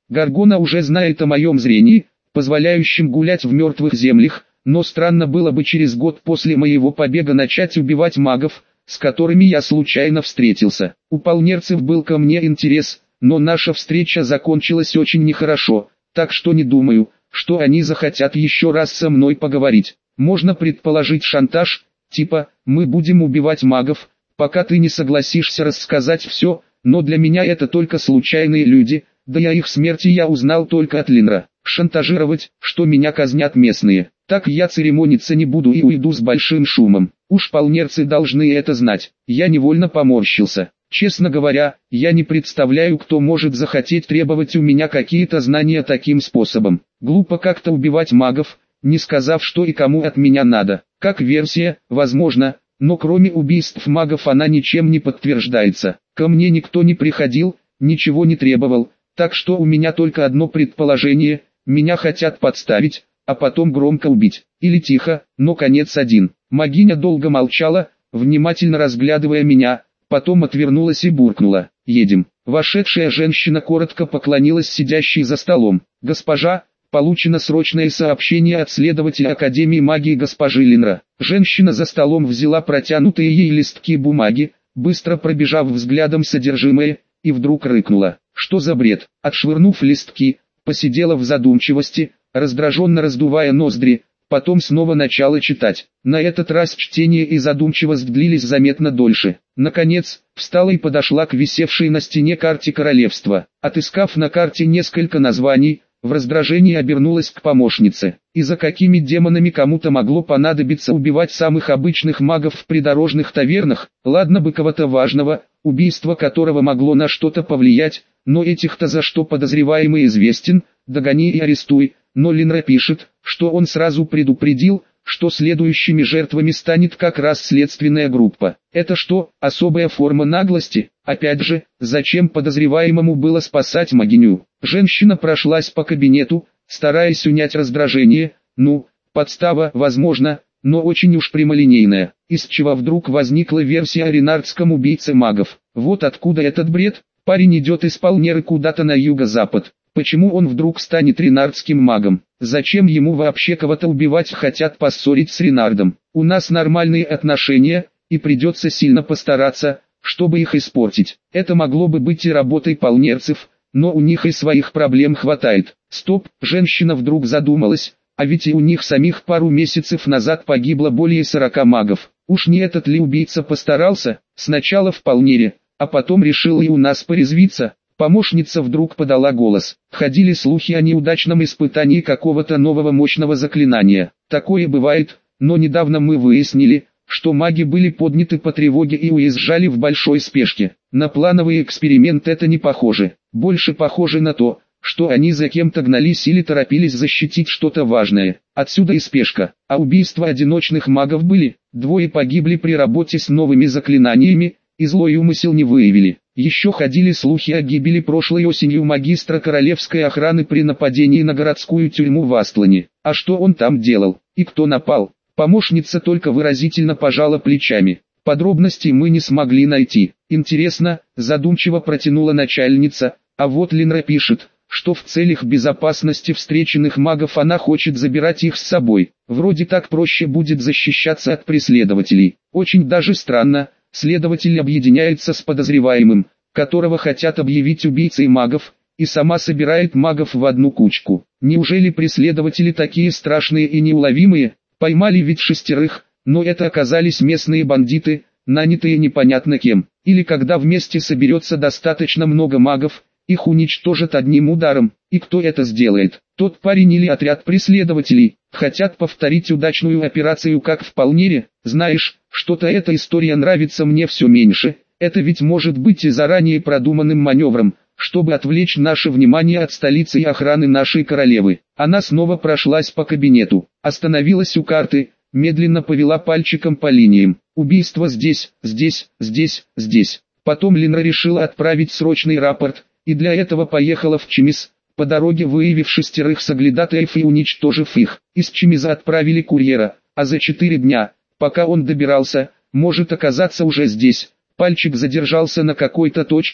Speaker 1: Гаргона уже знает о моем зрении, позволяющем гулять в мертвых землях, но странно было бы через год после моего побега начать убивать магов, с которыми я случайно встретился. У полнерцев был ко мне интерес, но наша встреча закончилась очень нехорошо, так что не думаю, что они захотят еще раз со мной поговорить. Можно предположить шантаж, типа «мы будем убивать магов, пока ты не согласишься рассказать все», но для меня это только случайные люди, да и о их смерти я узнал только от Линра. Шантажировать, что меня казнят местные. Так я церемониться не буду и уйду с большим шумом. Уж полнерцы должны это знать. Я невольно поморщился. Честно говоря, я не представляю, кто может захотеть требовать у меня какие-то знания таким способом. Глупо как-то убивать магов, не сказав, что и кому от меня надо. Как версия, возможно, но кроме убийств магов она ничем не подтверждается. Ко мне никто не приходил, ничего не требовал, так что у меня только одно предположение: меня хотят подставить, а потом громко убить. Или тихо, но конец один. Магиня долго молчала, внимательно разглядывая меня, потом отвернулась и буркнула: «Едем». Вошедшая женщина коротко поклонилась сидящей за столом. «Госпожа, получено срочное сообщение от следователя Академии магии госпожи Линра». Женщина за столом взяла протянутые ей листки бумаги, быстро пробежав взглядом содержимое, и вдруг рыкнула: «Что за бред?» Отшвырнув листки, посидела в задумчивости, раздраженно раздувая ноздри, потом снова начала читать. На этот раз чтение и задумчивость длились заметно дольше. Наконец, встала и подошла к висевшей на стене карте королевства. Отыскав на карте несколько названий, в раздражении обернулась к помощнице. И за какими демонами кому-то могло понадобиться убивать самых обычных магов в придорожных тавернах? Ладно бы кого-то важного, убийство которого могло на что-то повлиять, но этих-то за что подозреваемый известен, догони и арестуй. Но Линра пишет, что он сразу предупредил, что следующими жертвами станет как раз следственная группа. Это что, особая форма наглости? Опять же, зачем подозреваемому было спасать Магиню? Женщина прошлась по кабинету, стараясь унять раздражение. Ну, подстава, возможно, но очень уж прямолинейная. Из чего вдруг возникла версия о ренардском убийце магов? Вот откуда этот бред. Парень идет из Палнеры куда-то на юго-запад. Почему он вдруг станет ренардским магом? Зачем ему вообще кого-то убивать? Хотят поссорить с Ренардом. У нас нормальные отношения, и придется сильно постараться, чтобы их испортить. Это могло бы быть и работой полнерцев, но у них и своих проблем хватает. Стоп, женщина вдруг задумалась, а ведь и у них самих пару месяцев назад погибло более сорока магов. Уж не этот ли убийца постарался? Сначала в Палнере, а потом решил и у нас порезвиться. Помощница вдруг подала голос. Ходили слухи о неудачном испытании какого-то нового мощного заклинания. Такое бывает, но недавно мы выяснили, что маги были подняты по тревоге и уезжали в большой спешке. На плановый эксперимент это не похоже. Больше похоже на то, что они за кем-то гнались или торопились защитить что-то важное. Отсюда и спешка. А убийства одиночных магов были. Двое погибли при работе с новыми заклинаниями, и злой умысел не выявили. Еще ходили слухи о гибели прошлой осенью магистра королевской охраны при нападении на городскую тюрьму в Астлане. А что он там делал? И кто напал? Помощница только выразительно пожала плечами. Подробностей мы не смогли найти. Интересно, задумчиво протянула начальница, а вот Линра пишет, что в целях безопасности встреченных магов она хочет забирать их с собой. Вроде так проще будет защищаться от преследователей. Очень даже странно. Следователь объединяется с подозреваемым, которого хотят объявить убийцей магов, и сама собирает магов в одну кучку. Неужели преследователи такие страшные и неуловимые? Поймали ведь шестерых, но это оказались местные бандиты, нанятые непонятно кем. Или когда вместе соберется достаточно много магов, их уничтожат одним ударом. И кто это сделает? Тот парень или отряд преследователей? Хотят повторить удачную операцию как в Палнере? Знаешь, что-то эта история нравится мне все меньше. Это ведь может быть и заранее продуманным маневром, чтобы отвлечь наше внимание от столицы и охраны нашей королевы. Она снова прошлась по кабинету, остановилась у карты, медленно повела пальчиком по линиям. Убийство здесь, здесь, здесь, здесь. Потом Линра решила отправить срочный рапорт, и для этого поехала в Чимис, по дороге выявив шестерых соглядатаев и уничтожив их. Из Чимиза отправили курьера, а за четыре дня, пока он добирался, может оказаться уже здесь. Пальчик задержался на какой-то точке,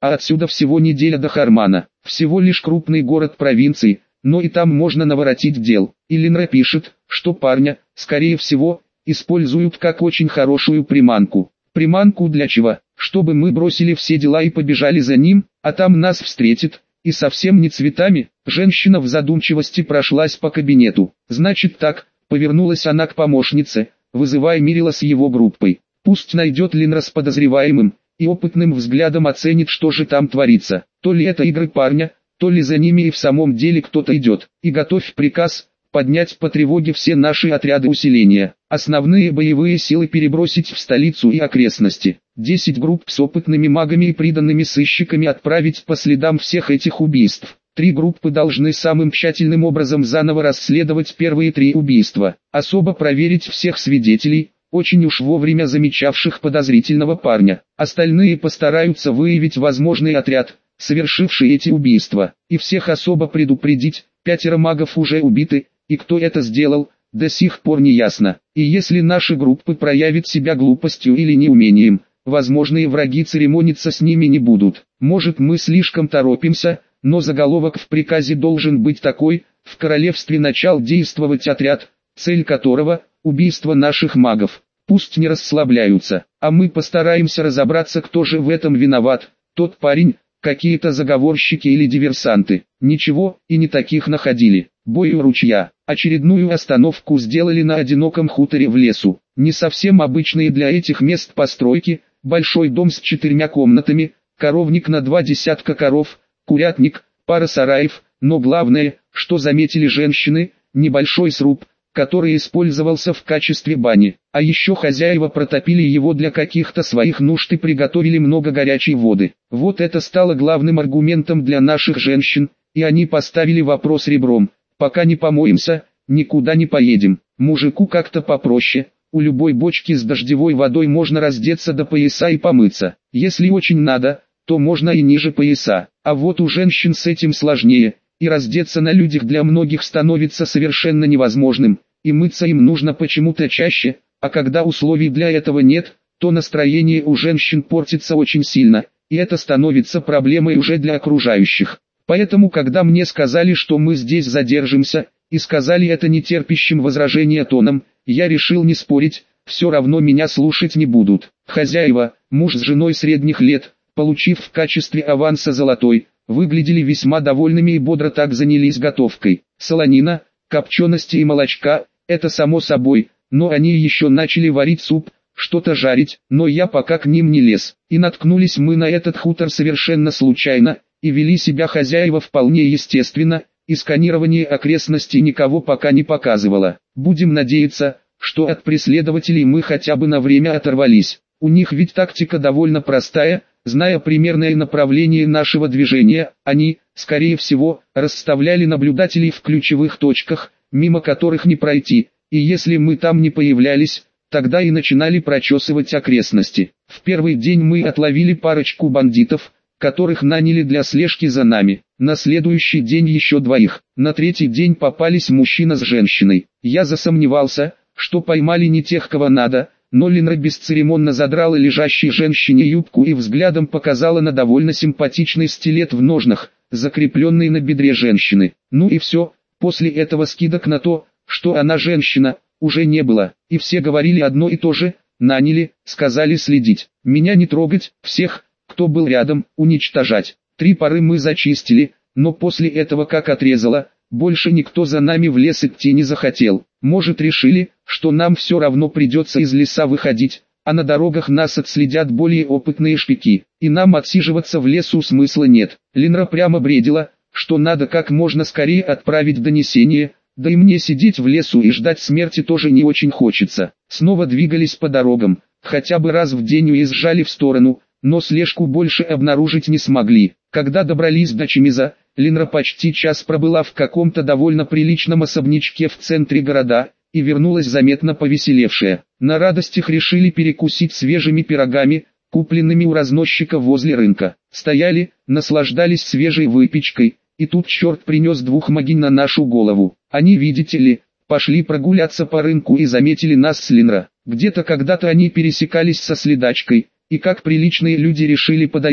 Speaker 1: а отсюда всего неделя до Хармана. Всего лишь крупный город провинции, но и там можно наворотить дел. И Линра пишет, что парня, скорее всего, используют как очень хорошую приманку. Приманку для чего? Чтобы мы бросили все дела и побежали за ним, а там нас встретит, и совсем не цветами. Женщина в задумчивости прошлась по кабинету. Значит так, повернулась она к помощнице, вызывая Мирила с его группой. Пусть найдет Линра с подозреваемым, и опытным взглядом оценит, что же там творится. То ли это игры парня, то ли за ними и в самом деле кто-то идет. И готовь приказ поднять по тревоге все наши отряды усиления. Основные боевые силы перебросить в столицу и окрестности. Десять групп с опытными магами и приданными сыщиками отправить по следам всех этих убийств. Три группы должны самым тщательным образом заново расследовать первые три убийства. Особо проверить всех свидетелей, очень уж вовремя замечавших подозрительного парня. Остальные постараются выявить возможный отряд, совершивший эти убийства. И всех особо предупредить, пятеро магов уже убиты, и кто это сделал, до сих пор не ясно. И если наши группы проявят себя глупостью или неумением, возможные враги церемониться с ними не будут. Может, мы слишком торопимся, но заголовок в приказе должен быть такой: в королевстве начал действовать отряд, цель которого – убийство наших магов. Пусть не расслабляются, а мы постараемся разобраться, кто же в этом виноват. Тот парень, какие-то заговорщики или диверсанты. Ничего, и не таких находили. Бой у ручья. Очередную остановку сделали на одиноком хуторе в лесу. Не совсем обычные для этих мест постройки, большой дом с четырьмя комнатами, коровник на два десятка коров, курятник, пара сараев, но главное, что заметили женщины, небольшой сруб, который использовался в качестве бани. А еще хозяева протопили его для каких-то своих нужд и приготовили много горячей воды. Вот это стало главным аргументом для наших женщин, и они поставили вопрос ребром: пока не помоемся, никуда не поедем. Мужику как-то попроще, у любой бочки с дождевой водой можно раздеться до пояса и помыться. Если очень надо, то можно и ниже пояса. А вот у женщин с этим сложнее, и раздеться на людях для многих становится совершенно невозможным, и мыться им нужно почему-то чаще, а когда условий для этого нет, то настроение у женщин портится очень сильно, и это становится проблемой уже для окружающих. Поэтому, когда мне сказали, что мы здесь задержимся, и сказали это нетерпящим возражения тоном, я решил не спорить, все равно меня слушать не будут. Хозяева, муж с женой средних лет, получив в качестве аванса золотой, выглядели весьма довольными и бодро так занялись готовкой. Солонина, копчености и молочка – это само собой, но они еще начали варить суп, что-то жарить, но я пока к ним не лез. И наткнулись мы на этот хутор совершенно случайно, и вели себя хозяева вполне естественно, и сканирование окрестностей никого пока не показывало. Будем надеяться, что от преследователей мы хотя бы на время оторвались. У них ведь тактика довольно простая. Зная примерное направление нашего движения, они, скорее всего, расставляли наблюдателей в ключевых точках, мимо которых не пройти, и если мы там не появлялись, тогда и начинали прочесывать окрестности. В первый день мы отловили парочку бандитов, которых наняли для слежки за нами. На следующий день еще двоих. На третий день попались мужчина с женщиной. Я засомневался, что поймали не тех, кого надо, но Линра бесцеремонно задрала лежащей женщине юбку и взглядом показала на довольно симпатичный стилет в ножнах, закрепленный на бедре женщины. Ну и все, после этого скидок на то, что она женщина, уже не было, и все говорили одно и то же: наняли, сказали следить. Меня не трогать, всех, кто был рядом, уничтожать. Три поры мы зачистили, но после этого как отрезало, больше никто за нами в лес идти не захотел. Может, решили, что нам все равно придется из леса выходить, а на дорогах нас отследят более опытные шпики, и нам отсиживаться в лесу смысла нет. Линра прямо бредила, что надо как можно скорее отправить донесение, да и мне сидеть в лесу и ждать смерти тоже не очень хочется. Снова двигались по дорогам, хотя бы раз в день уезжали в сторону, но слежку больше обнаружить не смогли. Когда добрались до Чемиза, Линра почти час пробыла в каком-то довольно приличном особнячке в центре города, и вернулась заметно повеселевшая. На радостях решили перекусить свежими пирогами, купленными у разносчика возле рынка. Стояли, наслаждались свежей выпечкой, и тут черт принес двух могинь на нашу голову. Они, видите ли, пошли прогуляться по рынку и заметили нас с Линра. Где-то когда-то они пересекались со следачкой, и как приличные люди решили подойти,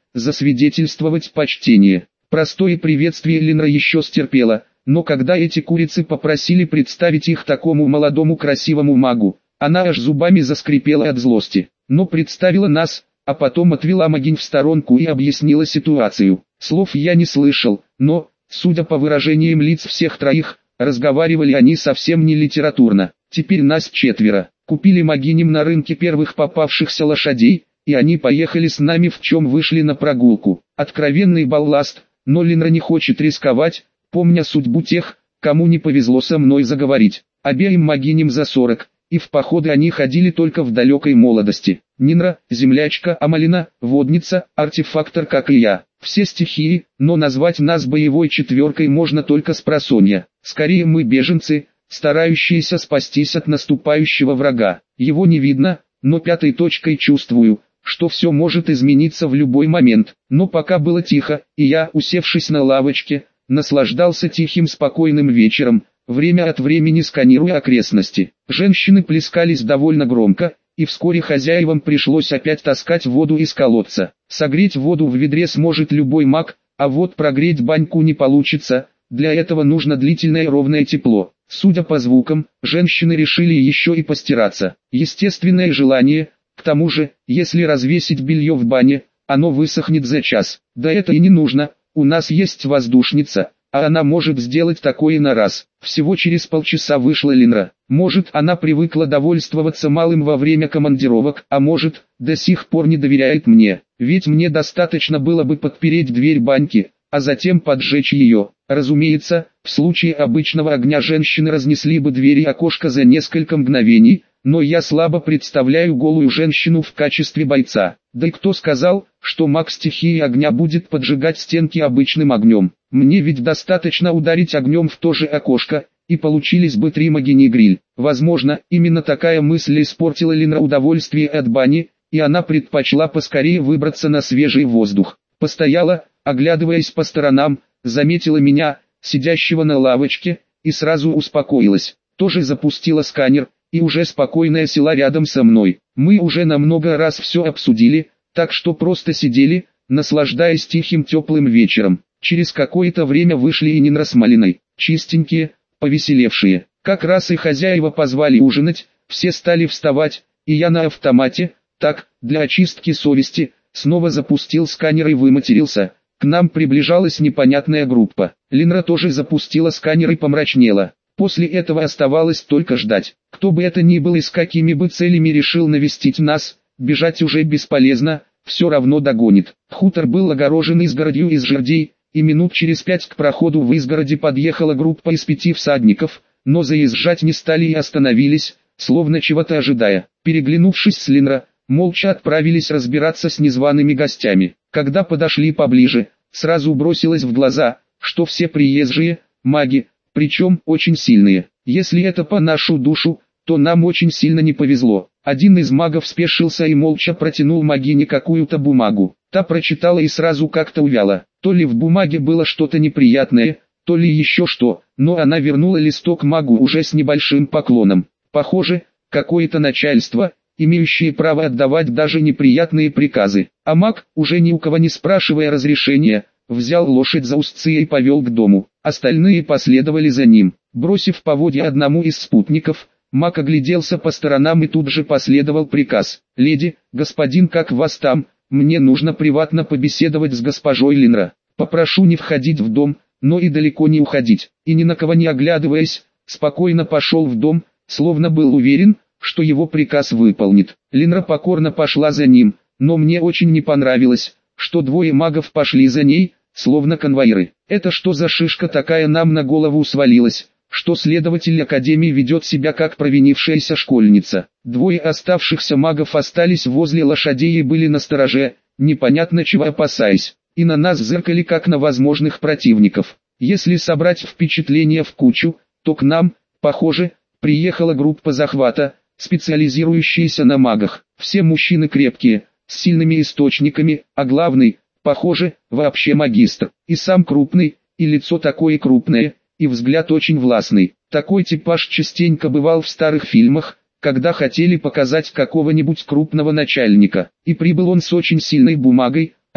Speaker 1: засвидетельствовать почтение. Простое приветствие Линра еще стерпела, но когда эти курицы попросили представить их такому молодому красивому магу, она аж зубами заскрипела от злости. Но представила нас, а потом отвела Магинь в сторонку и объяснила ситуацию. Слов я не слышал, но, судя по выражениям лиц всех троих, разговаривали они совсем не литературно. Теперь нас четверо. Купили Магиням на рынке первых попавшихся лошадей, и они поехали с нами, в чем вышли на прогулку. Откровенный балласт, но Линра не хочет рисковать, помня судьбу тех, кому не повезло со мной заговорить. Обеим Магиням за сорок, и в походы они ходили только в далекой молодости. Нинра, землячка, а Малина, водница, артефактор, как и я. Все стихии, но назвать нас боевой четверкой можно только спросонья. Скорее мы беженцы, старающиеся спастись от наступающего врага. Его не видно, но пятой точкой чувствую, что все может измениться в любой момент. Но пока было тихо, и я, усевшись на лавочке, наслаждался тихим спокойным вечером, время от времени сканируя окрестности. Женщины плескались довольно громко, и вскоре хозяевам пришлось опять таскать воду из колодца. Согреть воду в ведре сможет любой маг, а вот прогреть баньку не получится, для этого нужно длительное ровное тепло. Судя по звукам, женщины решили еще и постираться. Естественное желание, к тому же, если развесить белье в бане, оно высохнет за час. Да это и не нужно, у нас есть воздушница, а она может сделать такое на раз. Всего через полчаса вышла Линра. Может, она привыкла довольствоваться малым во время командировок, а может, до сих пор не доверяет мне. Ведь мне достаточно было бы подпереть дверь баньки, а затем поджечь ее. Разумеется, в случае обычного огня женщины разнесли бы двери и окошко за несколько мгновений, но я слабо представляю голую женщину в качестве бойца. Да и кто сказал, что маг стихии огня будет поджигать стенки обычным огнем? Мне ведь достаточно ударить огнем в то же окошко, и получились бы три Магини-гриль. Возможно, именно такая мысль испортила Линра удовольствие от бани, и она предпочла поскорее выбраться на свежий воздух. Постояла, оглядываясь по сторонам, заметила меня, сидящего на лавочке, и сразу успокоилась. Тоже запустила сканер, и уже спокойно села рядом со мной. Мы уже на много раз все обсудили, так что просто сидели, наслаждаясь тихим теплым вечером. Через какое-то время вышли и Нинра с Малиной, чистенькие, повеселевшие. Как раз и хозяева позвали ужинать, все стали вставать, и я на автомате, так, для очистки совести, снова запустил сканер и выматерился. К нам приближалась непонятная группа. Линра тоже запустила сканер и помрачнела. После этого оставалось только ждать. Кто бы это ни был и с какими бы целями решил навестить нас, бежать уже бесполезно, все равно догонит. Хутор был огорожен изгородью из жердей, и минут через пять к проходу в изгороди подъехала группа из пяти всадников, но заезжать не стали и остановились, словно чего-то ожидая. Переглянувшись с Линра, молча отправились разбираться с незваными гостями. Когда подошли поближе, сразу бросилось в глаза, что все приезжие – маги, причем очень сильные. Если это по нашу душу, то нам очень сильно не повезло. Один из магов спешился и молча протянул Магине какую-то бумагу. Та прочитала и сразу как-то увяла. То ли в бумаге было что-то неприятное, то ли еще что, но она вернула листок магу уже с небольшим поклоном. Похоже, какое-то начальство, имеющее право отдавать даже неприятные приказы. А маг, уже ни у кого не спрашивая разрешения, взял лошадь за узцы и повел к дому. Остальные последовали за ним. Бросив поводья одному из спутников, маг огляделся по сторонам и тут же последовал приказ. «Леди, господин, как вас там? Мне нужно приватно побеседовать с госпожой Линра. Попрошу не входить в дом, но и далеко не уходить». И ни на кого не оглядываясь, спокойно пошел в дом, словно был уверен, что его приказ выполнит. Линра покорно пошла за ним, но мне очень не понравилось, что двое магов пошли за ней, словно конвоиры. Это что за шишка такая нам на голову свалилась, что следователь Академии ведет себя как провинившаяся школьница. Двое оставшихся магов остались возле лошадей и были настороже, непонятно чего опасаясь, и на нас зыркали как на возможных противников. Если собрать впечатления в кучу, то к нам, похоже, приехала группа захвата, специализирующаяся на магах. Все мужчины крепкие, с сильными источниками, а главный, похоже, вообще магистр. И сам крупный, и лицо такое крупное, и взгляд очень властный. Такой типаж частенько бывал в старых фильмах, когда хотели показать какого-нибудь крупного начальника. И прибыл он с очень сильной бумагой,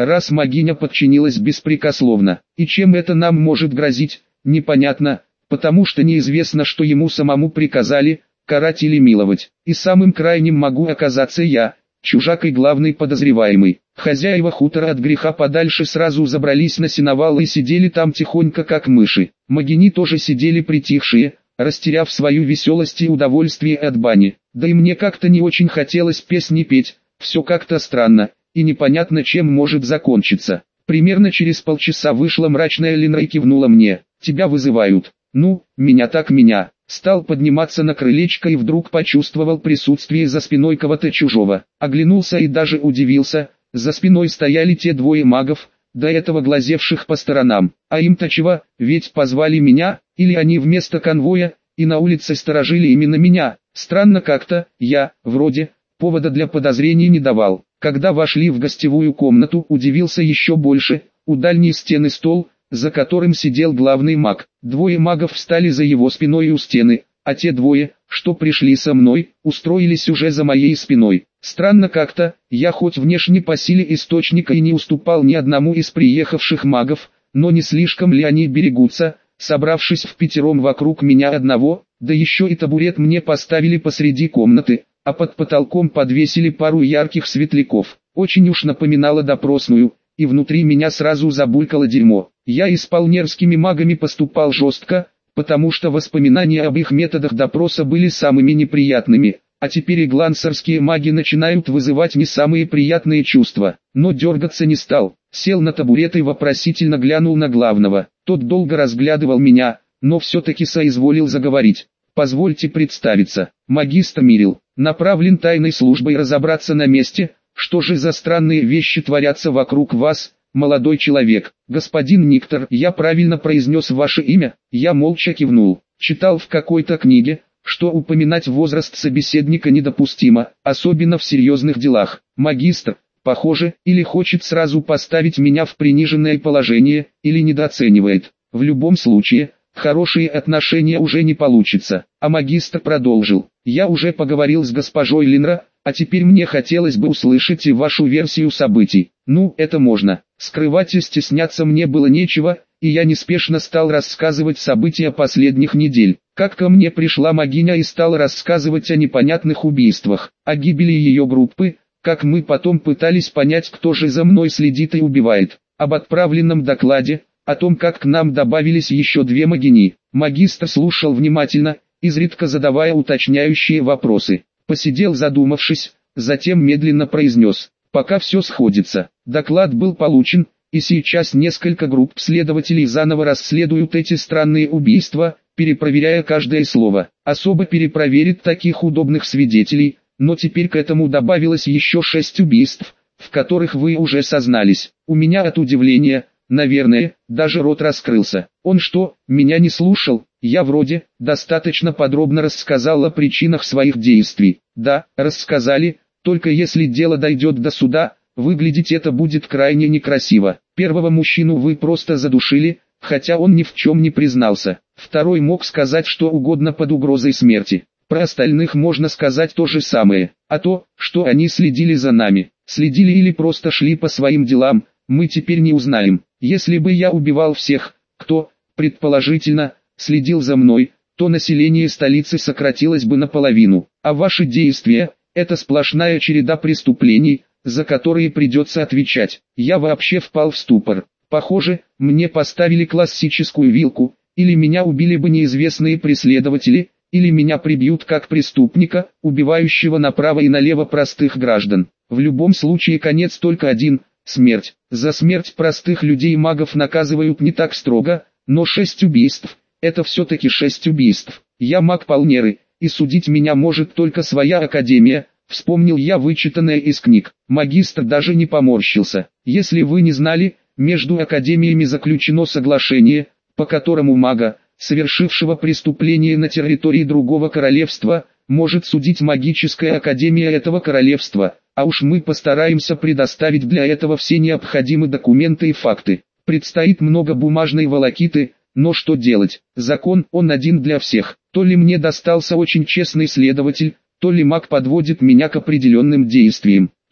Speaker 1: раз могиня подчинилась беспрекословно. И чем это нам может грозить, непонятно, потому что неизвестно, что ему самому приказали, карать или миловать. И самым крайним могу оказаться я, чужак и главный подозреваемый. Хозяева хутора от греха подальше сразу забрались на сеновал и сидели там тихонько как мыши. Могини тоже сидели притихшие, растеряв свою веселость и удовольствие от бани. Да и мне как-то не очень хотелось песни петь, все как-то странно, и непонятно чем может закончиться. Примерно через полчаса вышла мрачная Линра и кивнула мне. «Тебя вызывают». «Ну, меня так меня». Стал подниматься на крылечко и вдруг почувствовал присутствие за спиной кого-то чужого. Оглянулся и даже удивился, за спиной стояли те двое магов, до этого глазевших по сторонам. А им-то чего, ведь позвали меня, или они вместо конвоя, и на улице сторожили именно меня. Странно как-то, я, вроде, повода для подозрений не давал. Когда вошли в гостевую комнату, удивился еще больше, у дальней стены стол, за которым сидел главный маг. Двое магов встали за его спиной у стены, а те двое, что пришли со мной, устроились уже за моей спиной. Странно как-то, я хоть внешне по силе источника и не уступал ни одному из приехавших магов, но не слишком ли они берегутся, собравшись впятером вокруг меня одного, да еще и табурет мне поставили посреди комнаты, а под потолком подвесили пару ярких светляков. Очень уж напоминало допросную, и внутри меня сразу забулькало дерьмо. Я и с полнерскими магами поступал жестко, потому что воспоминания об их методах допроса были самыми неприятными, а теперь и глансерские маги начинают вызывать не самые приятные чувства. Но дергаться не стал, сел на табурет и вопросительно глянул на главного. Тот долго разглядывал меня, но все-таки соизволил заговорить. «Позвольте представиться, магистр Мирил, направлен тайной службой разобраться на месте, что же за странные вещи творятся вокруг вас, молодой человек. Господин Никтор, я правильно произнес ваше имя?» Я молча кивнул. Читал в какой-то книге, что упоминать возраст собеседника недопустимо, особенно в серьезных делах. Магистр, похоже, или хочет сразу поставить меня в приниженное положение, или недооценивает. В любом случае, хорошие отношения уже не получится. А магистр продолжил. Я уже поговорил с госпожой Линра, а теперь мне хотелось бы услышать и вашу версию событий. Ну, это можно. Скрывать и стесняться мне было нечего, и я неспешно стал рассказывать события последних недель. Как ко мне пришла могиня и стала рассказывать о непонятных убийствах, о гибели ее группы, как мы потом пытались понять, кто же за мной следит и убивает, об отправленном докладе, о том, как к нам добавились еще две могини. Магистр слушал внимательно, изредка задавая уточняющие вопросы. Посидел задумавшись, затем медленно произнес: «Пока все сходится». Доклад был получен, и сейчас несколько групп следователей заново расследуют эти странные убийства, перепроверяя каждое слово. Особо перепроверит таких удобных свидетелей, но теперь к этому добавилось еще шесть убийств, в которых вы уже сознались. У меня от удивления, наверное, даже рот раскрылся. Он что, меня не слушал? Я вроде достаточно подробно рассказал о причинах своих действий. Да, рассказали, только если дело дойдет до суда, выглядеть это будет крайне некрасиво. Первого мужчину вы просто задушили, хотя он ни в чем не признался. Второй мог сказать что угодно под угрозой смерти. Про остальных можно сказать то же самое. А то, что они следили за нами, следили или просто шли по своим делам, мы теперь не узнаем. Если бы я убивал всех, кто, предположительно, следил за мной, то население столицы сократилось бы наполовину. А ваши действия – это сплошная череда преступлений, за которые придется отвечать. Я вообще впал в ступор. Похоже, мне поставили классическую вилку, или меня убили бы неизвестные преследователи, или меня прибьют как преступника, убивающего направо и налево простых граждан. В любом случае конец только один – смерть. За смерть простых людей магов наказывают не так строго, но шесть убийств – это все-таки шесть убийств. Я маг Полнеры, и судить меня может только своя академия. Вспомнил я вычитанное из книг. Магистр даже не поморщился. Если вы не знали, между академиями заключено соглашение, по которому мага, совершившего преступление на территории другого королевства, может судить магическая академия этого королевства, а уж мы постараемся предоставить для этого все необходимые документы и факты. Предстоит много бумажной волокиты, но что делать? Закон, он один для всех. То ли мне достался очень честный следователь, то ли маг подводит меня к определенным действиям.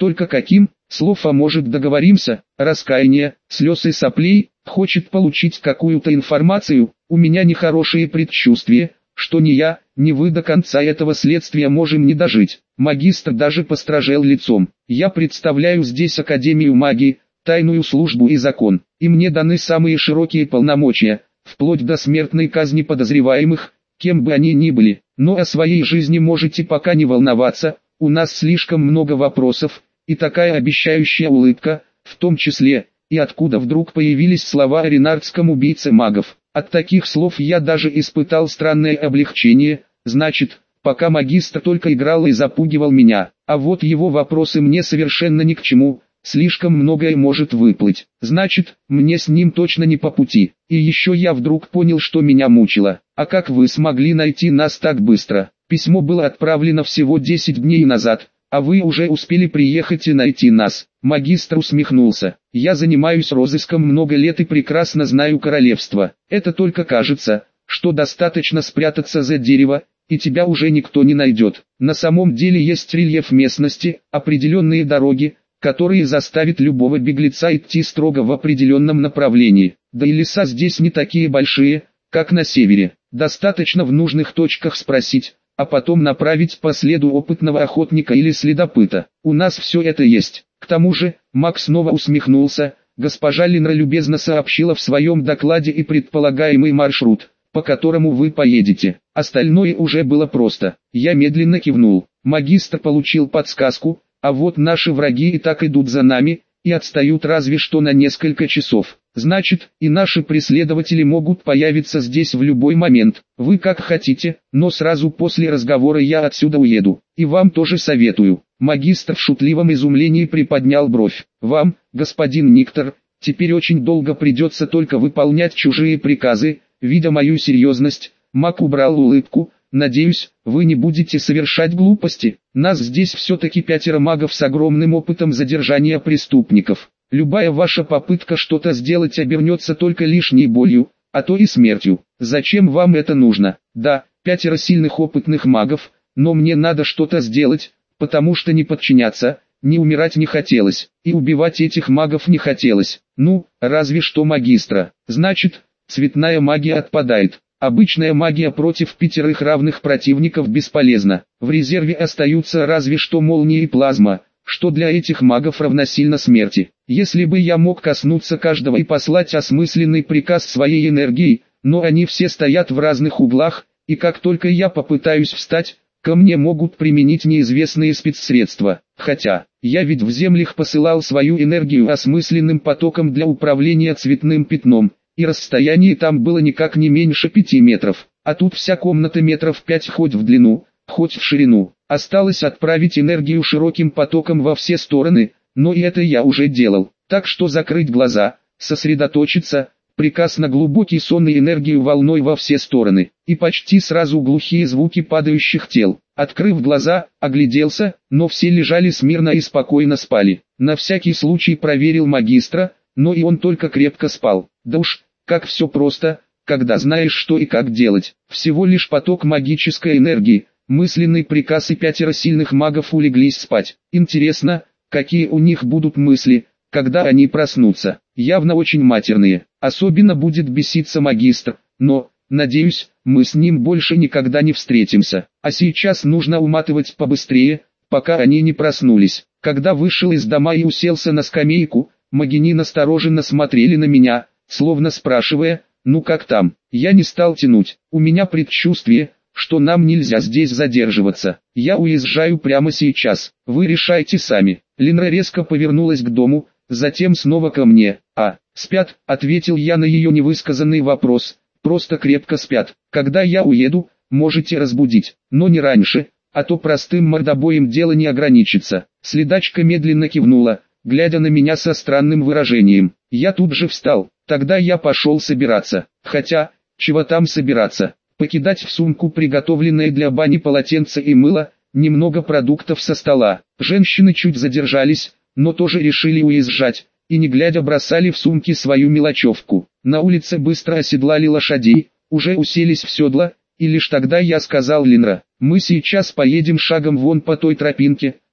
Speaker 1: Только каким? Слов, а может договоримся? Раскаяние, слез и соплей? Хочет получить какую-то информацию? У меня нехорошие предчувствия, что ни я, ни вы до конца этого следствия можем не дожить. Магистр даже постражел лицом. Я представляю здесь Академию магии, тайную службу и закон, и мне даны самые широкие полномочия, вплоть до смертной казни подозреваемых, кем бы они ни были. Но о своей жизни можете пока не волноваться, у нас слишком много вопросов, и такая обещающая улыбка, в том числе, и откуда вдруг появились слова о ренардском убийце магов. От таких слов я даже испытал странное облегчение, значит, пока магистр только играл и запугивал меня, а вот его вопросы мне совершенно ни к чему, слишком многое может выплыть, значит, мне с ним точно не по пути. И еще я вдруг понял, что меня мучило. А как вы смогли найти нас так быстро? Письмо было отправлено всего десять дней назад, а вы уже успели приехать и найти нас. Магистр усмехнулся. Я занимаюсь розыском много лет и прекрасно знаю королевство. Это только кажется, что достаточно спрятаться за дерево, и тебя уже никто не найдет. На самом деле есть рельеф местности, определенные дороги, которые заставят любого беглеца идти строго в определенном направлении. Да и леса здесь не такие большие, как на севере. Достаточно в нужных точках спросить, а потом направить по следу опытного охотника или следопыта. У нас все это есть. К тому же, Мак снова усмехнулся, госпожа Линра любезно сообщила в своем докладе и предполагаемый маршрут, по которому вы поедете. Остальное уже было просто. Я медленно кивнул. Магистр получил подсказку, а вот наши враги и так идут за нами, и отстают разве что на несколько часов. Значит, и наши преследователи могут появиться здесь в любой момент. Вы как хотите, но сразу после разговора я отсюда уеду. И вам тоже советую. Магистр в шутливом изумлении приподнял бровь. Вам, господин Никтор, теперь очень долго придется только выполнять чужие приказы. Видя мою серьезность, Мак убрал улыбку. Надеюсь, вы не будете совершать глупости. Нас здесь все-таки пятеро магов с огромным опытом задержания преступников. Любая ваша попытка что-то сделать обернется только лишней болью, а то и смертью. Зачем вам это нужно? Да, пятеро сильных опытных магов, но мне надо что-то сделать, потому что не подчиняться, не умирать не хотелось, и убивать этих магов не хотелось. Ну, разве что магистра. Значит, цветная магия отпадает. Обычная магия против пятерых равных противников бесполезна. В резерве остаются разве что молния и плазма, что для этих магов равносильно смерти. Если бы я мог коснуться каждого и послать осмысленный приказ своей энергией, но они все стоят в разных углах, и как только я попытаюсь встать, ко мне могут применить неизвестные спецсредства. Хотя, я ведь в землях посылал свою энергию осмысленным потоком для управления цветным пятном, и расстояние там было никак не меньше пяти метров, а тут вся комната метров пять хоть в длину, хоть в ширину. Осталось отправить энергию широким потоком во все стороны, но и это я уже делал. Так что закрыть глаза, сосредоточиться, приказ на глубокий сон и энергию волной во все стороны. И почти сразу глухие звуки падающих тел. Открыв глаза, огляделся, но все лежали смирно и спокойно спали. На всякий случай проверил магистра, но и он только крепко спал. Да уж, как все просто, когда знаешь что и как делать. Всего лишь поток магической энергии. Мысленный приказ, и пятеро сильных магов улеглись спать. Интересно, какие у них будут мысли, когда они проснутся. Явно очень матерные. Особенно будет беситься магистр, но, надеюсь, мы с ним больше никогда не встретимся. А сейчас нужно уматывать побыстрее, пока они не проснулись. Когда вышел из дома и уселся на скамейку, магини настороженно смотрели на меня, словно спрашивая, ну как там. Я не стал тянуть. У меня предчувствие, что нам нельзя здесь задерживаться. Я уезжаю прямо сейчас. Вы решайте сами. Линра резко повернулась к дому, затем снова ко мне. А, спят, ответил я на ее невысказанный вопрос. Просто крепко спят. Когда я уеду, можете разбудить, но не раньше, а то простым мордобоем дело не ограничится. Следачка медленно кивнула, глядя на меня со странным выражением. Я тут же встал. Тогда я пошел собираться. Хотя, чего там собираться? Покидать в сумку приготовленное для бани полотенце и мыло, немного продуктов со стола. Женщины чуть задержались, но тоже решили уезжать, и не глядя бросали в сумки свою мелочевку. На улице быстро оседлали лошадей, уже уселись в седла, и лишь тогда я сказал Линра, мы сейчас поедем шагом вон по той тропинке,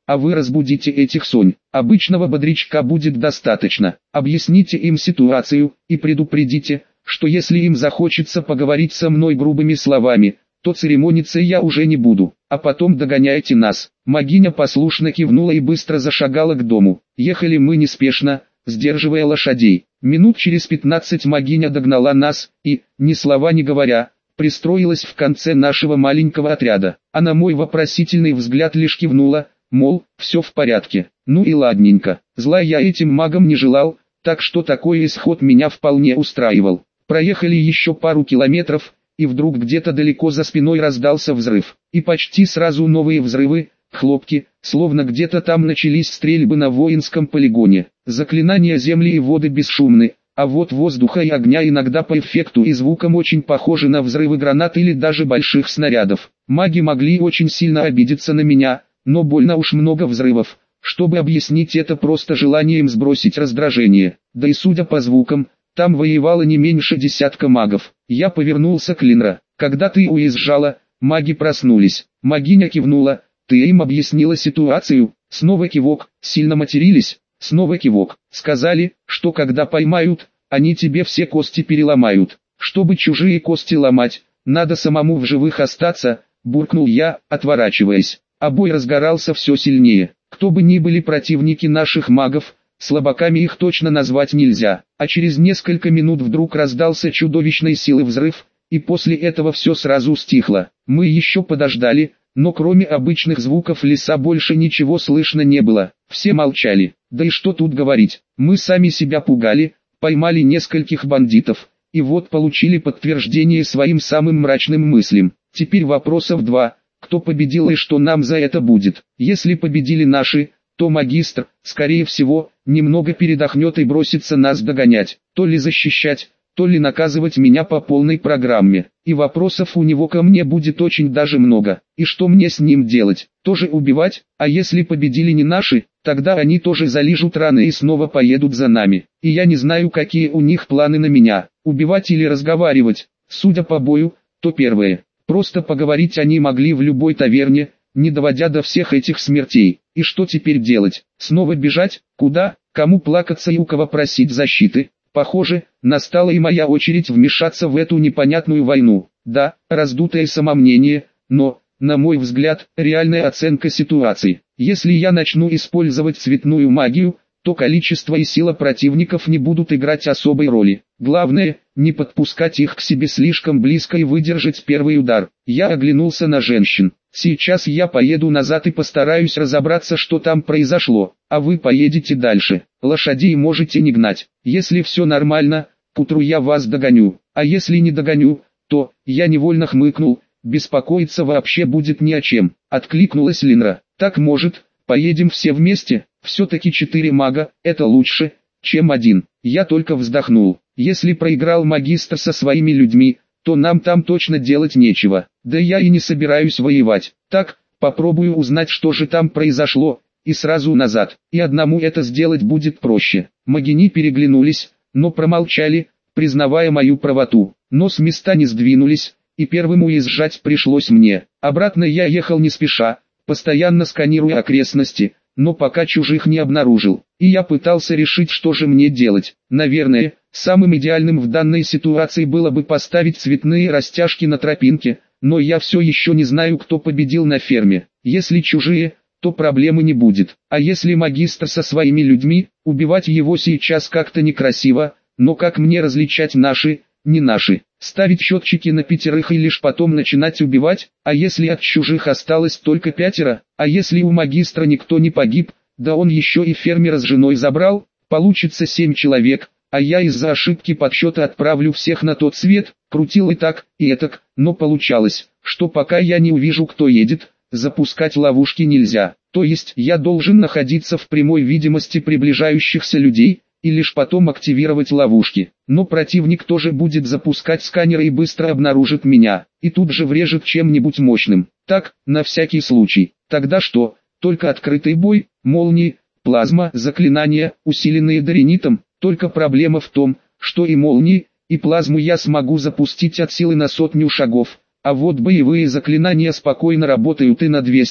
Speaker 1: а вы разбудите этих сонь. Обычного бодрячка будет достаточно. Объясните им ситуацию и предупредите, что если им захочется поговорить со мной грубыми словами, то церемониться я уже не буду, а потом догоняйте нас». Магиня послушно кивнула и быстро зашагала к дому. Ехали мы неспешно, сдерживая лошадей. Минут через пятнадцать Магиня догнала нас и, ни слова не говоря, пристроилась в конце нашего маленького отряда. А на мой вопросительный взгляд лишь кивнула, мол, все в порядке. Ну и ладненько. Зла я этим магам не желал, так что такой исход меня вполне устраивал. Проехали еще пару километров, и вдруг где-то далеко за спиной раздался взрыв. И почти сразу новые взрывы, хлопки, словно где-то там начались стрельбы на воинском полигоне. Заклинания земли и воды бесшумны, а вот воздуха и огня иногда по эффекту и звукам очень похожи на взрывы гранат или даже больших снарядов. Маги могли очень сильно обидеться на меня, но больно уж много взрывов. Чтобы объяснить это просто желанием сбросить раздражение. Да и судя по звукам, там воевало не меньше десятка магов. Я повернулся к Линра. «Когда ты уезжала, маги проснулись». Магиня кивнула. «Ты им объяснила ситуацию?» Снова кивок. «Сильно матерились?» Снова кивок. «Сказали, что когда поймают, они тебе все кости переломают. Чтобы чужие кости ломать, надо самому в живых остаться», буркнул я, отворачиваясь. А бой разгорался все сильнее. Кто бы ни были противники наших магов, слабаками их точно назвать нельзя. А через несколько минут вдруг раздался чудовищной силы взрыв, и после этого все сразу стихло. Мы еще подождали, но кроме обычных звуков леса больше ничего слышно не было. Все молчали. Да и что тут говорить, мы сами себя пугали, поймали нескольких бандитов, и вот получили подтверждение своим самым мрачным мыслям. Теперь вопросов два: кто победил и что нам за это будет? Если победили наши, то магистр, скорее всего, немного передохнет и бросится нас догонять, то ли защищать, то ли наказывать меня по полной программе. И вопросов у него ко мне будет очень даже много. И что мне с ним делать? Тоже убивать? А если победили не наши, тогда они тоже залижут раны и снова поедут за нами. И я не знаю, какие у них планы на меня, убивать или разговаривать. Судя по бою, то первое. Просто поговорить они могли в любой таверне, не доводя до всех этих смертей. И что теперь делать? Снова бежать? Куда? Кому плакаться и у кого просить защиты? Похоже, настала и моя очередь вмешаться в эту непонятную войну. Да, раздутое самомнение, но, на мой взгляд, реальная оценка ситуации. Если я начну использовать цветную магию, то количество и сила противников не будут играть особой роли. Главное, не подпускать их к себе слишком близко и выдержать первый удар. Я оглянулся на женщин. Сейчас я поеду назад и постараюсь разобраться, что там произошло, а вы поедете дальше. Лошадей можете не гнать. Если все нормально, к утру я вас догоню, а если не догоню, то, я невольно хмыкнул, беспокоиться вообще будет не о чем. Откликнулась Линра. Так может, поедем все вместе? Все-таки четыре мага, это лучше, чем один. Я только вздохнул. Если проиграл магистр со своими людьми, то нам там точно делать нечего. Да я и не собираюсь воевать. Так, попробую узнать, что же там произошло, и сразу назад. И одному это сделать будет проще. Магини переглянулись, но промолчали, признавая мою правоту. Но с места не сдвинулись, и первым уезжать пришлось мне. Обратно я ехал не спеша, постоянно сканируя окрестности, но пока чужих не обнаружил. И я пытался решить, что же мне делать. Наверное, самым идеальным в данной ситуации было бы поставить цветные растяжки на тропинке, но я все еще не знаю, кто победил на ферме. Если чужие, то проблемы не будет. А если магистр со своими людьми, убивать его сейчас как-то некрасиво, но как мне различать наши, не наши? Ставить счетчики на пятерых и лишь потом начинать убивать? А если от чужих осталось только пятеро? А если у магистра никто не погиб, да он еще и фермера с женой забрал? Получится семь человек, а я из-за ошибки подсчета отправлю всех на тот свет. Крутил и так, и этак, но получалось, что пока я не увижу, кто едет, запускать ловушки нельзя. То есть я должен находиться в прямой видимости приближающихся людей, и лишь потом активировать ловушки. Но противник тоже будет запускать сканеры и быстро обнаружит меня, и тут же врежет чем-нибудь мощным. Так, на всякий случай. Тогда что? Только открытый бой, молнии, плазма, заклинания, усиленные даренитом. Только проблема в том, что и молнии, и плазму я смогу запустить от силы на сотню шагов, а вот боевые заклинания спокойно работают и на двести,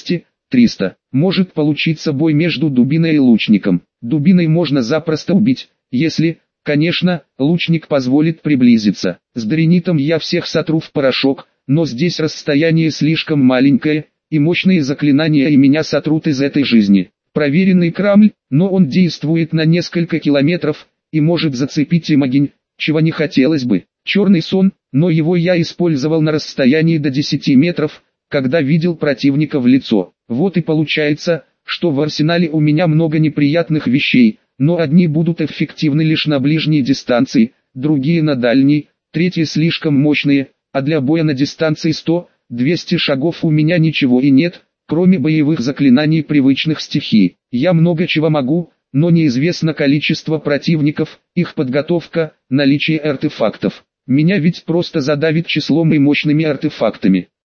Speaker 1: триста. Может получиться бой между дубиной и лучником. Дубиной можно запросто убить, если, конечно, лучник позволит приблизиться. С даренитом я всех сотру в порошок, но здесь расстояние слишком маленькое, и мощные заклинания и меня сотрут из этой жизни. Проверенный Крамль, но он действует на несколько километров, и может зацепить и могинь, чего не хотелось бы. Черный сон, но его я использовал на расстоянии до десяти метров, когда видел противника в лицо. Вот и получается, что в арсенале у меня много неприятных вещей, но одни будут эффективны лишь на ближней дистанции, другие на дальней, третьи слишком мощные, а для боя на дистанции сто-двести шагов у меня ничего и нет, кроме боевых заклинаний привычных стихий. Я много чего могу, но неизвестно количество противников, их подготовка, наличие артефактов. Меня ведь просто задавит числом и мощными артефактами.